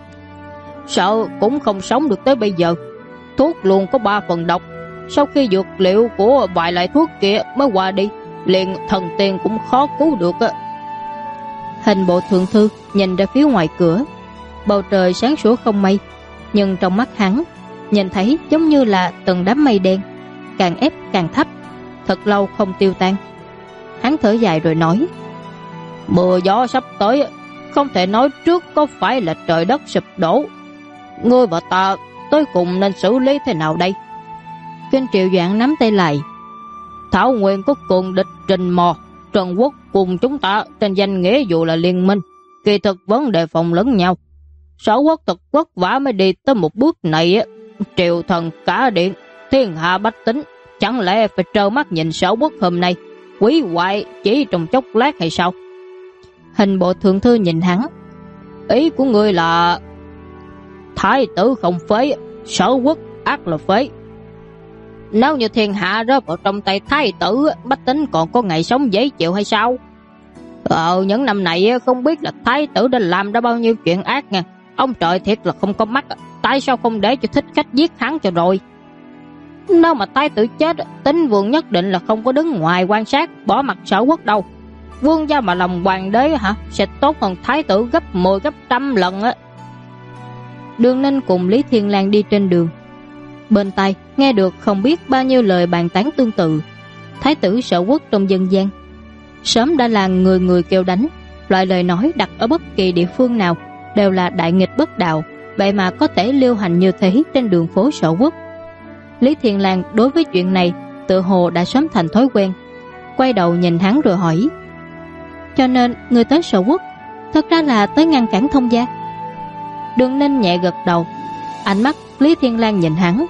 sợ cũng không sống được tới bây giờ. Thuốc luôn có 3 phần độc, sau khi dược liệu của vài loại thuốc kia mới qua đi, liền thần tiên cũng khó cứu được. Hình bộ thượng thư nhìn ra phía ngoài cửa. Bầu trời sáng sủa không mây, nhưng trong mắt hắn nhìn thấy giống như là từng đám mây đen, càng ép càng thấp, thật lâu không tiêu tan. Hắn thở dài rồi nói: Mưa gió sắp tới, không thể nói trước có phải là trời đất sụp đổ. Ngươi và ta tới cùng nên xử lý thế nào đây? Kinh Triệu Doãn nắm tay lại. Thảo Nguyên có cường địch Trình Mò, Trần Quốc cùng chúng ta trên danh nghĩa dù là liên minh, kỳ thực vẫn đề phòng lẫn nhau. Sở Quốc thật vất vả mới đi tới một bước này. Triều thần cả điện, thiên hạ bách tính, chẳng lẽ phải trơ mắt nhìn Sở Quốc hôm nay hủy hoại chỉ trong chốc lát hay sao? Hình bộ thượng thư nhìn hắn. Ý của ngươi là thái tử không phế, Sở Quốc ác là phế. Nếu như thiên hạ rớt vào trong tay thái tử, bách tính còn có ngày sống dễ chịu hay sao? Những năm này không biết là thái tử đã làm ra bao nhiêu chuyện ác nha. Ông trời thiệt là không có mắt, tại sao không để cho thích khách giết hắn cho rồi? Nếu mà thái tử chết, Tín Vương nhất định là không có đứng ngoài quan sát, bỏ mặt Sở Quốc đâu. Vương gia mà làm hoàng đế sẽ tốt hơn thái tử gấp 10 gấp 100 lần á. Đường Ninh cùng Lý Thiên Lang đi trên đường, bên tai nghe được không biết bao nhiêu lời bàn tán tương tự. Thái tử Sở Quốc trong dân gian sớm đã là người người kêu đánh, loại lời nói đặt ở bất kỳ địa phương nào đều là đại nghịch bất đạo, vậy mà có thể lưu hành như thế trên đường phố Sở Quốc. Lý Thiên Lang đối với chuyện này tự hồ đã sớm thành thói quen, quay đầu nhìn hắn rồi hỏi: cho nên người tới Sở Quốc thật ra là tới ngăn cản thông gia? Đường Ninh nhẹ gật đầu. Ánh mắt Lý Thiên Lang nhìn hắn: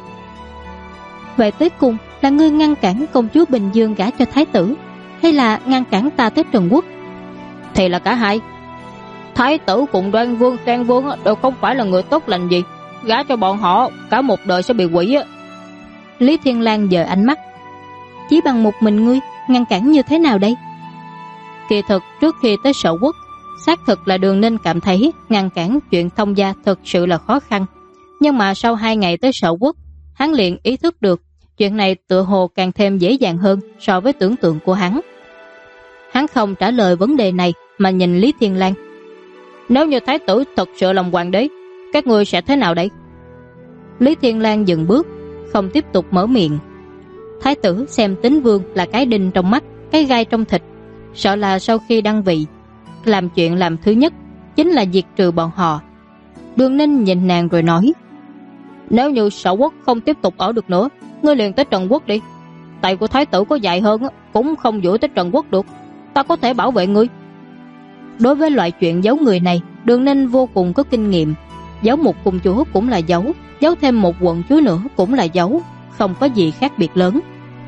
vậy tới cùng là ngươi ngăn cản công chúa Bình Dương gả cho thái tử, hay là ngăn cản ta tới Trần Quốc? Thì là cả hai. Thái tử cùng Đoan Vương, Khang Vương đều không phải là người tốt lành gì, gả cho bọn họ cả một đời sẽ bị hủy. Lý Thiên Lang dời ánh mắt: chỉ bằng một mình ngươi ngăn cản như thế nào đây? Kỳ thực trước khi tới Sở Quốc, xác thực là Đường Ninh cảm thấy ngăn cản chuyện thông gia thực sự là khó khăn. Nhưng mà sau 2 ngày tới Sở Quốc, hắn liền ý thức được chuyện này tựa hồ càng thêm dễ dàng hơn so với tưởng tượng của hắn. Hắn không trả lời vấn đề này mà nhìn Lý Thiên Lang: nếu như thái tử thật sự làm hoàng đế, các ngươi sẽ thế nào đây? Lý Thiên Lang dừng bước, không tiếp tục mở miệng. Thái tử xem Tín Vương là cái đinh trong mắt, cái gai trong thịt, sợ là sau khi đăng vị, làm chuyện làm thứ nhất chính là diệt trừ bọn họ. Đường Ninh nhìn nàng rồi nói: nếu như Sở Quốc không tiếp tục ở được nữa, ngươi liền tới Trần Quốc đi. Tay của thái tử có dài hơn cũng không duỗi tới Trần Quốc được, ta có thể bảo vệ ngươi. Đối với loại chuyện giấu người này, Đường Ninh vô cùng có kinh nghiệm. Giấu một công chúa cũng là giấu, giấu thêm một quận chúa nữa cũng là giấu, không có gì khác biệt lớn.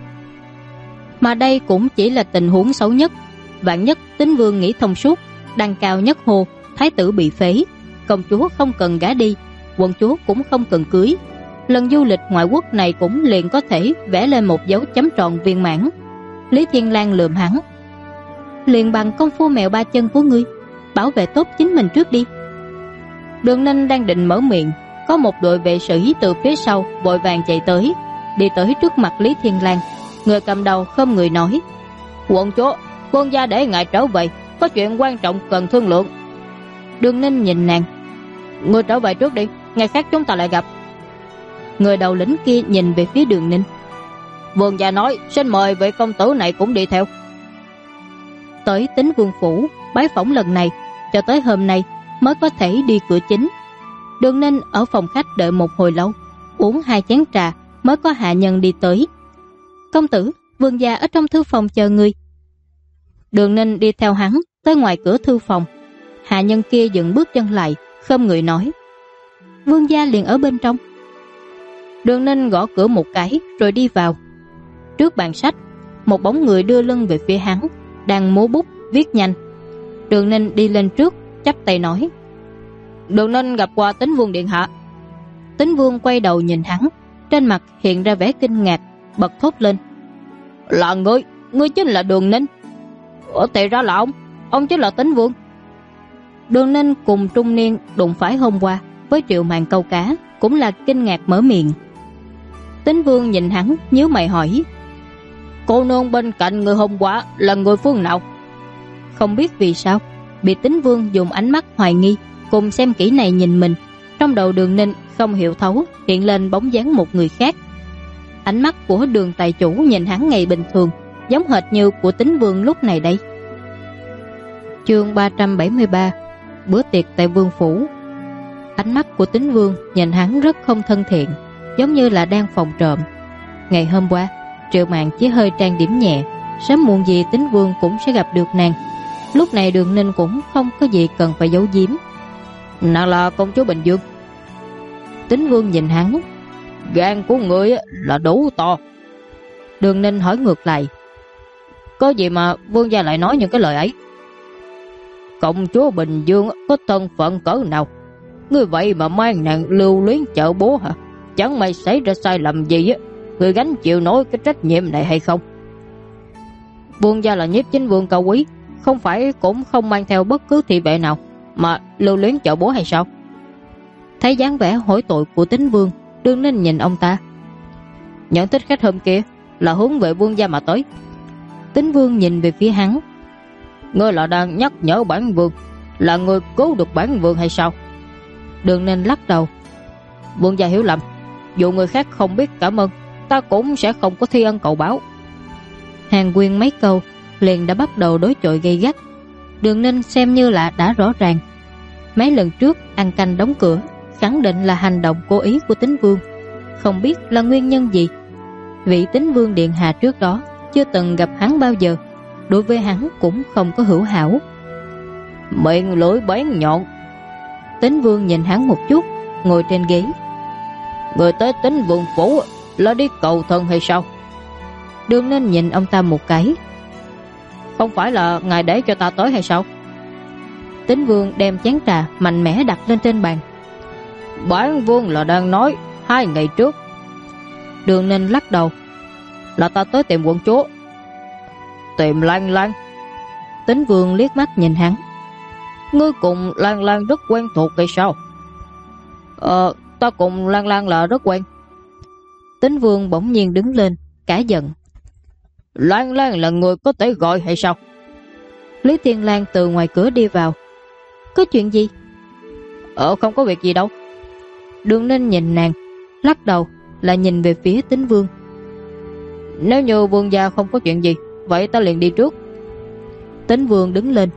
Mà đây cũng chỉ là tình huống xấu nhất. Vạn nhất Tín Vương nghĩ thông suốt, đăng cao nhất hồ, thái tử bị phế, công chúa không cần gả đi, quận chúa cũng không cần cưới, lần du lịch ngoại quốc này cũng liền có thể vẽ lên một dấu chấm tròn viên mãn. Lý Thiên Lang lườm hắn: liền bằng công phu mèo ba chân của ngươi, bảo vệ tốt chính mình trước đi. Đường Ninh đang định mở miệng, có một đội vệ sĩ từ phía sau vội vàng chạy tới, đi tới trước mặt Lý Thiên Lang. Người cầm đầu không người nói: quận chúa, quân gia để ngài trở về, có chuyện quan trọng cần thương lượng. Đường Ninh nhìn nàng: ngươi trở về trước đi, ngày khác chúng ta lại gặp. Người đầu lĩnh kia nhìn về phía Đường Ninh: vương gia nói xin mời vị công tử này cũng đi theo. Tới Tín Vương phủ bái phỏng lần này, cho tới hôm nay mới có thể đi cửa chính. Đường Ninh ở phòng khách đợi một hồi lâu, uống 2 chén trà mới có hạ nhân đi tới: công tử, vương gia ở trong thư phòng chờ người. Đường Ninh đi theo hắn tới ngoài cửa thư phòng. Hạ nhân kia dừng bước chân lại, không người nói: vương gia liền ở bên trong. Đường Ninh gõ cửa một cái rồi đi vào. Trước bàn sách, một bóng người đưa lưng về phía hắn, đang múa bút viết nhanh. Đường Ninh đi lên trước, chắp tay nói: Đường Ninh gặp qua Tín Vương điện hạ. Tín Vương quay đầu nhìn hắn, trên mặt hiện ra vẻ kinh ngạc, bật thốt lên: là ngươi chính là Đường Ninh? Thì ra là ông chính là Tín Vương. Đường Ninh cùng trung niên đụng phải hôm qua với Triệu Mạn câu cá cũng là kinh ngạc mở miệng. Tín Vương nhìn hắn nhíu mày hỏi: cô nương bên cạnh người hôm qua là người phương nào? Không biết vì sao bị Tín Vương dùng ánh mắt hoài nghi cùng xem kỹ này nhìn mình, trong đầu Đường Ninh không hiểu thấu hiện lên bóng dáng một người khác. Ánh mắt của Đường tài chủ nhìn hắn ngày bình thường, giống hệt như của Tín Vương lúc này đây. Chương 373: bữa tiệc tại vương phủ. Ánh mắt của Tín Vương nhìn hắn rất không thân thiện, giống như là đang phòng trộm. Ngày hôm qua Triệu Mạn chỉ hơi trang điểm nhẹ, sớm muộn gì Tín Vương cũng sẽ gặp được nàng. Lúc này Đường Ninh cũng không có gì cần phải giấu giếm. Nàng là công chúa Bình Dương. Tín Vương nhìn hắn. Gan của ngươi là đủ to. Đường Ninh hỏi ngược lại. Có gì mà vương gia lại nói những cái lời ấy? Công chúa Bình Dương có thân phận cỡ nào, ngươi vậy mà mang nàng lưu luyến chợ bố hả? Chẳng may xảy ra sai lầm gì á, ngươi gánh chịu nổi cái trách nhiệm này hay không? Vương gia là Nhiếp Chính Vương cao quý, không phải cũng không mang theo bất cứ thị vệ nào mà lưu luyến chợ bố hay sao? Thấy dáng vẻ hối tội của Tín Vương, Đường Ninh nhìn ông ta. Nhận thích khách hôm kia là hướng về vương gia mà tới. Tín Vương nhìn về phía hắn. Ngươi là đang nhắc nhở bản vương, là ngươi cứu được bản vương hay sao? Đường Ninh lắc đầu. Vương gia hiểu lầm, dù người khác không biết cảm ơn, ta cũng sẽ không có thi ân cầu báo. Hàng Quyên mấy câu liền đã bắt đầu đối chọi gay gắt. Đường Ninh xem như là đã rõ ràng. Mấy lần trước ăn canh đóng cửa, khẳng định là hành động cố ý của Tín Vương. Không biết là nguyên nhân gì. Vị Tín Vương điện hạ trước đó chưa từng gặp hắn bao giờ, đối với hắn cũng không có hữu hảo. Miệng lưỡi bén nhọn. Tín Vương nhìn hắn một chút, ngồi trên ghế. Người tới Tín Vương phủ là đi cầu thân hay sao? Đường Ninh nhìn ông ta một cái. Không phải là ngài để cho ta tới hay sao? Tín Vương đem chén trà mạnh mẽ đặt lên trên bàn. Bản vương là đang nói 2 ngày trước. Đường Ninh lắc đầu. Là ta tới tìm quận chúa. Tìm Lan Lan? Tín Vương liếc mắt nhìn hắn. Ngươi cùng Lan Lan rất quen thuộc hay sao? Ta cùng Lan Lan là rất quen. Tín Vương bỗng nhiên đứng lên, cả giận. Lan Lan là người có thể gọi hay sao? Lý Thiên Lan từ ngoài cửa đi vào. Có chuyện gì? Không có việc gì đâu. Đường Ninh nhìn nàng, lắc đầu, lại nhìn về phía Tín Vương. Nếu như vương gia không có chuyện gì, vậy ta liền đi trước. Tín Vương đứng lên.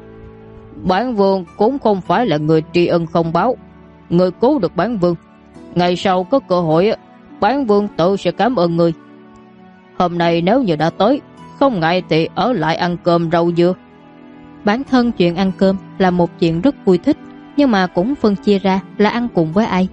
Bản vương cũng không phải là người tri ân không báo. Người cứu được bản vương, ngày sau có cơ hội, bản vương tự sẽ cảm ơn người. Hôm nay nếu như đã tới, không ngại thì ở lại ăn cơm rau dưa. Bản thân chuyện ăn cơm là một chuyện rất vui thích, nhưng mà cũng phân chia ra là ăn cùng với ai.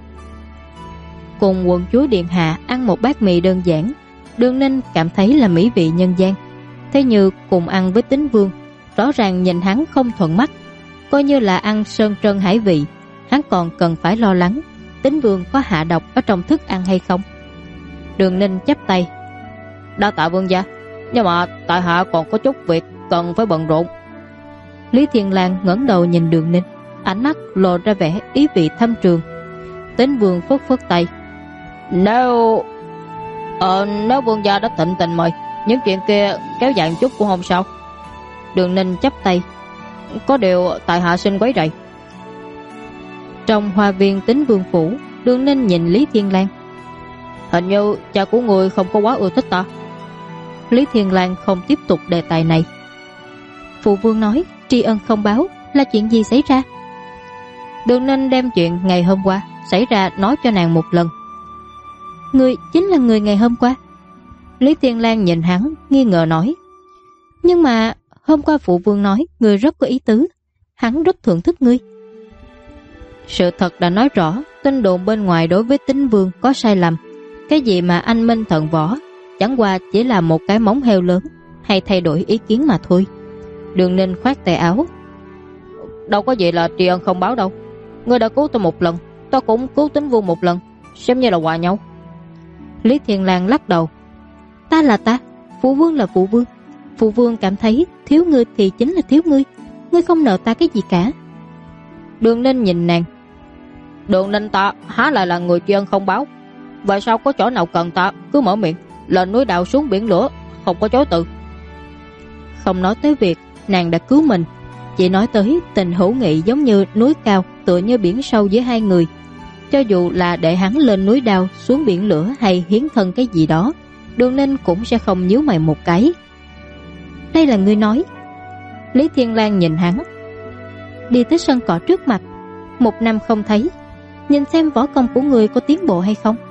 Cùng quận chúa điện hạ ăn một bát mì đơn giản, Đường Ninh cảm thấy là mỹ vị nhân gian. Thế như cùng ăn với Tín Vương, rõ ràng nhìn hắn không thuận mắt, coi như là ăn sơn trân hải vị. Hắn còn cần phải lo lắng Tín Vương có hạ độc ở trong thức ăn hay không. Đường Ninh chắp tay. Đa tạ vương gia, nhưng mà tại hạ còn có chút việc cần phải bận rộn. Lý Thiên Lan ngẩng đầu nhìn Đường Ninh, ánh mắt lộ ra vẻ ý vị thâm trường. Tín Vương phất phất tay. Nếu vương gia đã thịnh tình mời, những chuyện kia kéo dài chút cũng không sao. Đường Ninh chắp tay. Có điều tại hạ xin quấy rầy. Trong hoa viên Tín Vương phủ, Đường Ninh nhìn Lý Thiên Lan. Hình như cha của người không có quá ưa thích ta. Lý Thiên Lan không tiếp tục đề tài này. Phụ vương nói tri ân không báo, là chuyện gì xảy ra? Đường Ninh đem chuyện ngày hôm qua xảy ra nói cho nàng một lần. Ngươi chính là người ngày hôm qua? Lý Thiên Lan nhìn hắn nghi ngờ nói. Nhưng mà hôm qua phụ vương nói ngươi rất có ý tứ, hắn rất thưởng thức ngươi. Sự thật đã nói rõ, tin đồn bên ngoài đối với Tín Vương có sai lầm. Cái gì mà anh minh thần võ, chẳng qua chỉ là một cái móng heo lớn, hay thay đổi ý kiến mà thôi. Đường Ninh khoát tay áo. Đâu có gì là tri ân không báo đâu. Ngươi đã cứu tôi một lần, tôi cũng cứu Tín Vương một lần, xem như là hòa nhau. Lý Thiên Lan lắc đầu. Ta là ta, phụ vương là phụ vương. Phụ vương cảm thấy thiếu ngươi thì chính là thiếu ngươi. Ngươi không nợ ta cái gì cả. Đường Ninh nhìn nàng. Đường Ninh ta há lại là người tri ân không báo. Vậy sao có chỗ nào cần ta cứ mở miệng, lên núi đào xuống biển lửa, không có chối từ. Không nói tới việc nàng đã cứu mình, chỉ nói tới tình hữu nghị giống như núi cao tựa như biển sâu giữa hai người. Cho dù là để hắn lên núi đao xuống biển lửa hay hiến thân cái gì đó, Đường Ninh cũng sẽ không nhíu mày một cái. Đây là ngươi nói. Lý Thiên Lan nhìn hắn. Đi tới sân cỏ trước mặt, 1 năm không thấy, nhìn xem võ công của người có tiến bộ hay không.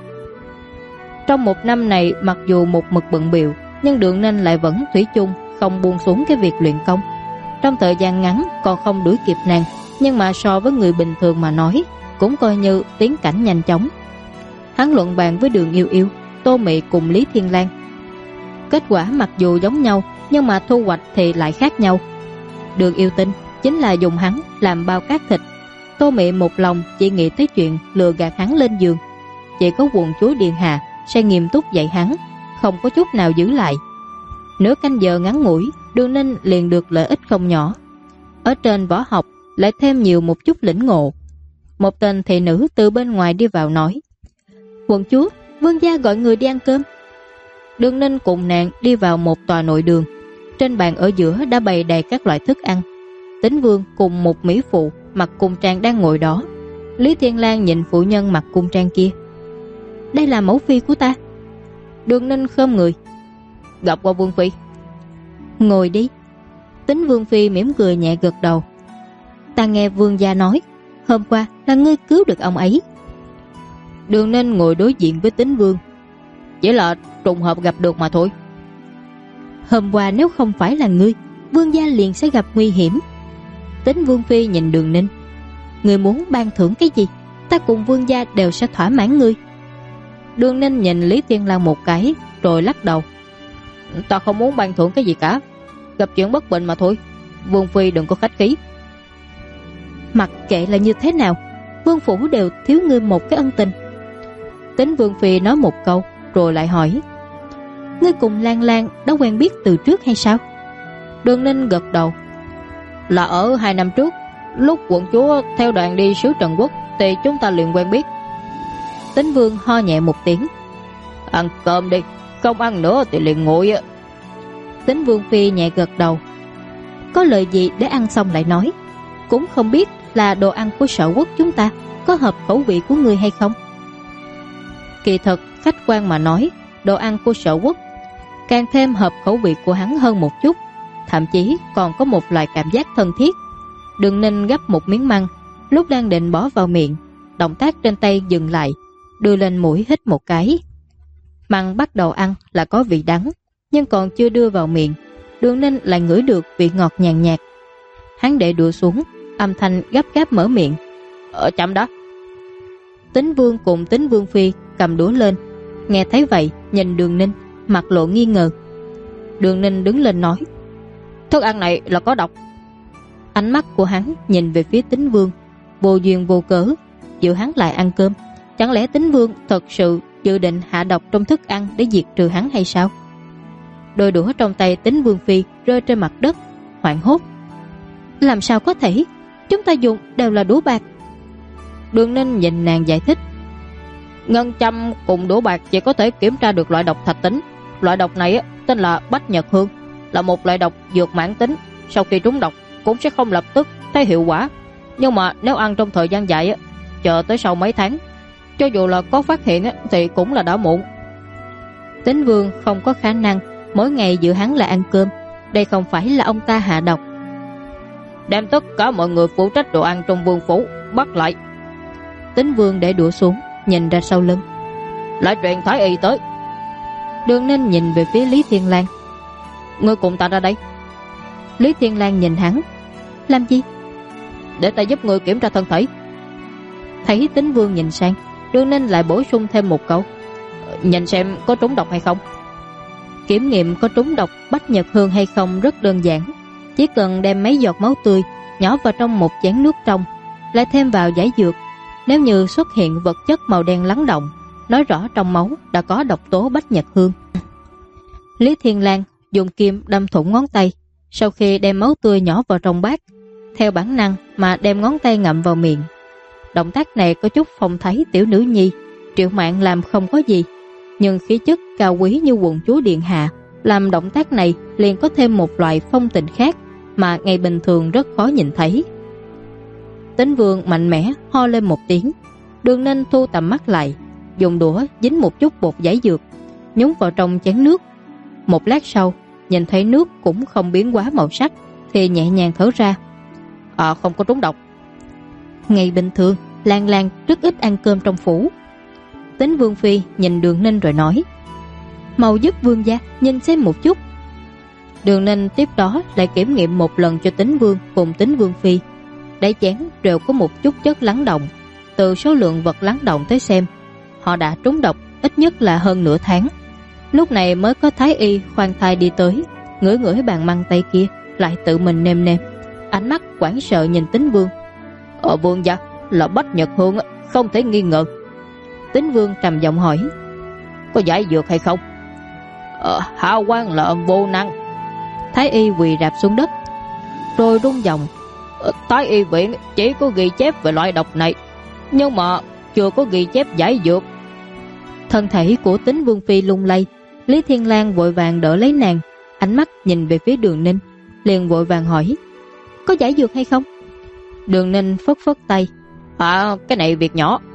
Trong một năm này, mặc dù một mực bận bịu, nhưng Đường Ninh lại vẫn thủy chung không buông xuống cái việc luyện công. Trong thời gian ngắn còn không đuổi kịp nàng, nhưng mà so với người bình thường mà nói, cũng coi như tiến cảnh nhanh chóng. Hắn luận bàn với Đường Yêu Yêu, Tô Mị cùng Lý Thiên Lang. Kết quả mặc dù giống nhau, nhưng mà thu hoạch thì lại khác nhau. Đường Yêu Tinh chính là dùng hắn làm bao cát thịt. Tô Mị một lòng chỉ nghĩ tới chuyện lừa gạt hắn lên giường. Chỉ có quận chúa Điện Hạ sẽ nghiêm túc dạy hắn, không có chút nào giữ lại. Nửa canh giờ ngắn ngủi, Đường Ninh liền được lợi ích không nhỏ. Ở trên võ học lại thêm nhiều một chút lĩnh ngộ. Một tên thị nữ từ bên ngoài đi vào nói: "Quận chúa, vương gia gọi người đi ăn cơm." Đường Ninh cùng nàng đi vào một tòa nội đường. Trên bàn ở giữa đã bày đầy các loại thức ăn. Tính Vương cùng một mỹ phụ mặc cung trang đang ngồi đó. Lý Thiên Lang nhìn phụ nhân mặc cung trang kia: "Đây là mẫu phi của ta." Đường Ninh khom người: "Gặp qua vương phi." "Ngồi đi." Tính Vương phi mỉm cười nhẹ gật đầu: "Ta nghe vương gia nói hôm qua là ngươi cứu được ông ấy." Đường Ninh ngồi đối diện với Tính Vương: "Chỉ là trùng hợp gặp được mà thôi." "Hôm qua nếu không phải là ngươi, vương gia liền sẽ gặp nguy hiểm." Tính Vương phi nhìn Đường Ninh: "Ngươi muốn ban thưởng cái gì, ta cùng vương gia đều sẽ thỏa mãn ngươi." Đường Ninh nhìn Lý Thiên Lang một cái rồi lắc đầu: "Ta không muốn ban thưởng cái gì cả, gặp chuyện bất bình mà thôi, vương phi đừng có khách khí." "Mặc kệ là như thế nào, vương phủ đều thiếu ngươi một cái ân tình." Tính Vương phi nói một câu rồi lại hỏi: "Ngươi cùng Lan Lan đã quen biết từ trước hay sao?" Đường Ninh gật đầu: "Là ở 2 năm trước, lúc quận chúa theo đoàn đi sứ Trần Quốc thì chúng ta liền quen biết." Tính Vương ho nhẹ một tiếng: "Ăn cơm đi, không ăn nữa thì liền nguội." Tính Vương phi nhẹ gật đầu: "Có lời gì để ăn xong lại nói, cũng không biết là đồ ăn của Sở Quốc chúng ta có hợp khẩu vị của người hay không." Kỳ thật khách quan mà nói, đồ ăn của Sở Quốc càng thêm hợp khẩu vị của hắn hơn một chút, thậm chí còn có một loại cảm giác thân thiết. Đường Ninh gắp một miếng măng, lúc đang định bỏ vào miệng, động tác trên tay dừng lại, đưa lên mũi hít một cái. Măng bắt đầu ăn là có vị đắng, nhưng còn chưa đưa vào miệng, Đường Ninh lại ngửi được vị ngọt nhàn nhạt. Hắn để đũa xuống, âm thanh gấp gáp mở miệng: "Chậm đó." Tính Vương cùng Tính Vương phi cầm đũa lên, nghe thấy vậy nhìn Đường Ninh, mặt lộ nghi ngờ. Đường Ninh đứng lên nói: "Thức ăn này là có độc." Ánh mắt của hắn nhìn về phía Tính Vương, vô duyên vô cớ dịu hắn lại ăn cơm. Chẳng lẽ Tính Vương thật sự dự định hạ độc trong thức ăn để diệt trừ hắn hay sao? Đôi đũa trong tay Tính Vương phi rơi trên mặt đất, hoảng hốt: "Làm sao có thể, chúng ta dùng đều là đũa bạc." Đường Ninh nhìn nàng giải thích: "Ngân châm cùng đũa bạc chỉ có thể kiểm tra được loại độc thạch tính. Loại độc này tên là Bách Nhật Hương, là một loại độc dược mãn tính. Sau khi trúng độc cũng sẽ không lập tức thấy hiệu quả, nhưng mà nếu ăn trong thời gian dài, chờ tới sau mấy tháng, cho dù là có phát hiện thì cũng là đã muộn." Tính Vương không có khả năng mỗi ngày giữ hắn là ăn cơm, đây không phải là ông ta hạ độc. "Đem tất cả mọi người phụ trách đồ ăn trong vương phủ bắt lại." Tính Vương để đũa xuống, nhìn ra sau lưng: "Lại truyền thái y tới." Đường Ninh nhìn về phía Lý Thiên Lang: "Ngươi cùng ta ra đây." Lý Thiên Lang nhìn hắn: "Làm gì?" "Để ta giúp ngươi kiểm tra thân thể." Thấy Tính Vương nhìn sang, Đường Ninh lại bổ sung thêm một câu: "Nhìn xem có trúng độc hay không." Kiểm nghiệm có trúng độc Bách Nhật Hương hay không rất đơn giản, chỉ cần đem mấy giọt máu tươi nhỏ vào trong một chén nước trong, lại thêm vào giải dược. Nếu như xuất hiện vật chất màu đen lắng động, nói rõ trong máu đã có độc tố Bách Nhật Hương. Lý Thiên Lang dùng kim đâm thủng ngón tay, sau khi đem máu tươi nhỏ vào trong bát, theo bản năng mà đem ngón tay ngậm vào miệng. Động tác này có chút phong thái tiểu nữ nhi, Triệu Mạn làm không có gì, nhưng khí chất cao quý như quận chúa điện hạ làm động tác này liền có thêm một loại phong tình khác mà ngày bình thường rất khó nhìn thấy. Tính Vương mạnh mẽ ho lên một tiếng. Đường Ninh thu tầm mắt lại, dùng đũa dính một chút bột giải dược, nhúng vào trong chén nước. Một lát sau, nhìn thấy nước cũng không biến hóa màu sắc thì nhẹ nhàng thở ra: "Không có trúng độc." Ngày bình thường Lan Lan rất ít ăn cơm trong phủ. Tính Vương phi nhìn Đường Ninh rồi nói: mau giúp vương gia nhìn xem một chút. Đường Ninh tiếp đó lại kiểm nghiệm một lần cho Tính Vương cùng Tính Vương phi. Đáy chén đều có một chút chất lắng động. Từ số lượng vật lắng động tới xem, họ đã trúng độc ít nhất là hơn nửa tháng. Lúc này mới có thái y khoan thai đi tới, ngửi ngửi bàn măng tay kia, lại tự mình nêm nêm, ánh mắt hoảng sợ nhìn Tính Vương. Vương gia là Bách Nhật Hương, không thể nghi ngờ. Tính Vương trầm giọng hỏi: có giải dược hay không? Hạ quan là vô năng. Thái y quỳ rạp xuống đất rồi rung giọng: Thái y viện chỉ có ghi chép về loại độc này, nhưng mà chưa có ghi chép giải dược. Thân thể của Tính Vương phi lung lay. Lý Thiên Lang vội vàng đỡ lấy nàng, ánh mắt nhìn về phía Đường Ninh, liền vội vàng hỏi: có giải dược hay không? Đường Ninh phất phất tay: cái này việc nhỏ,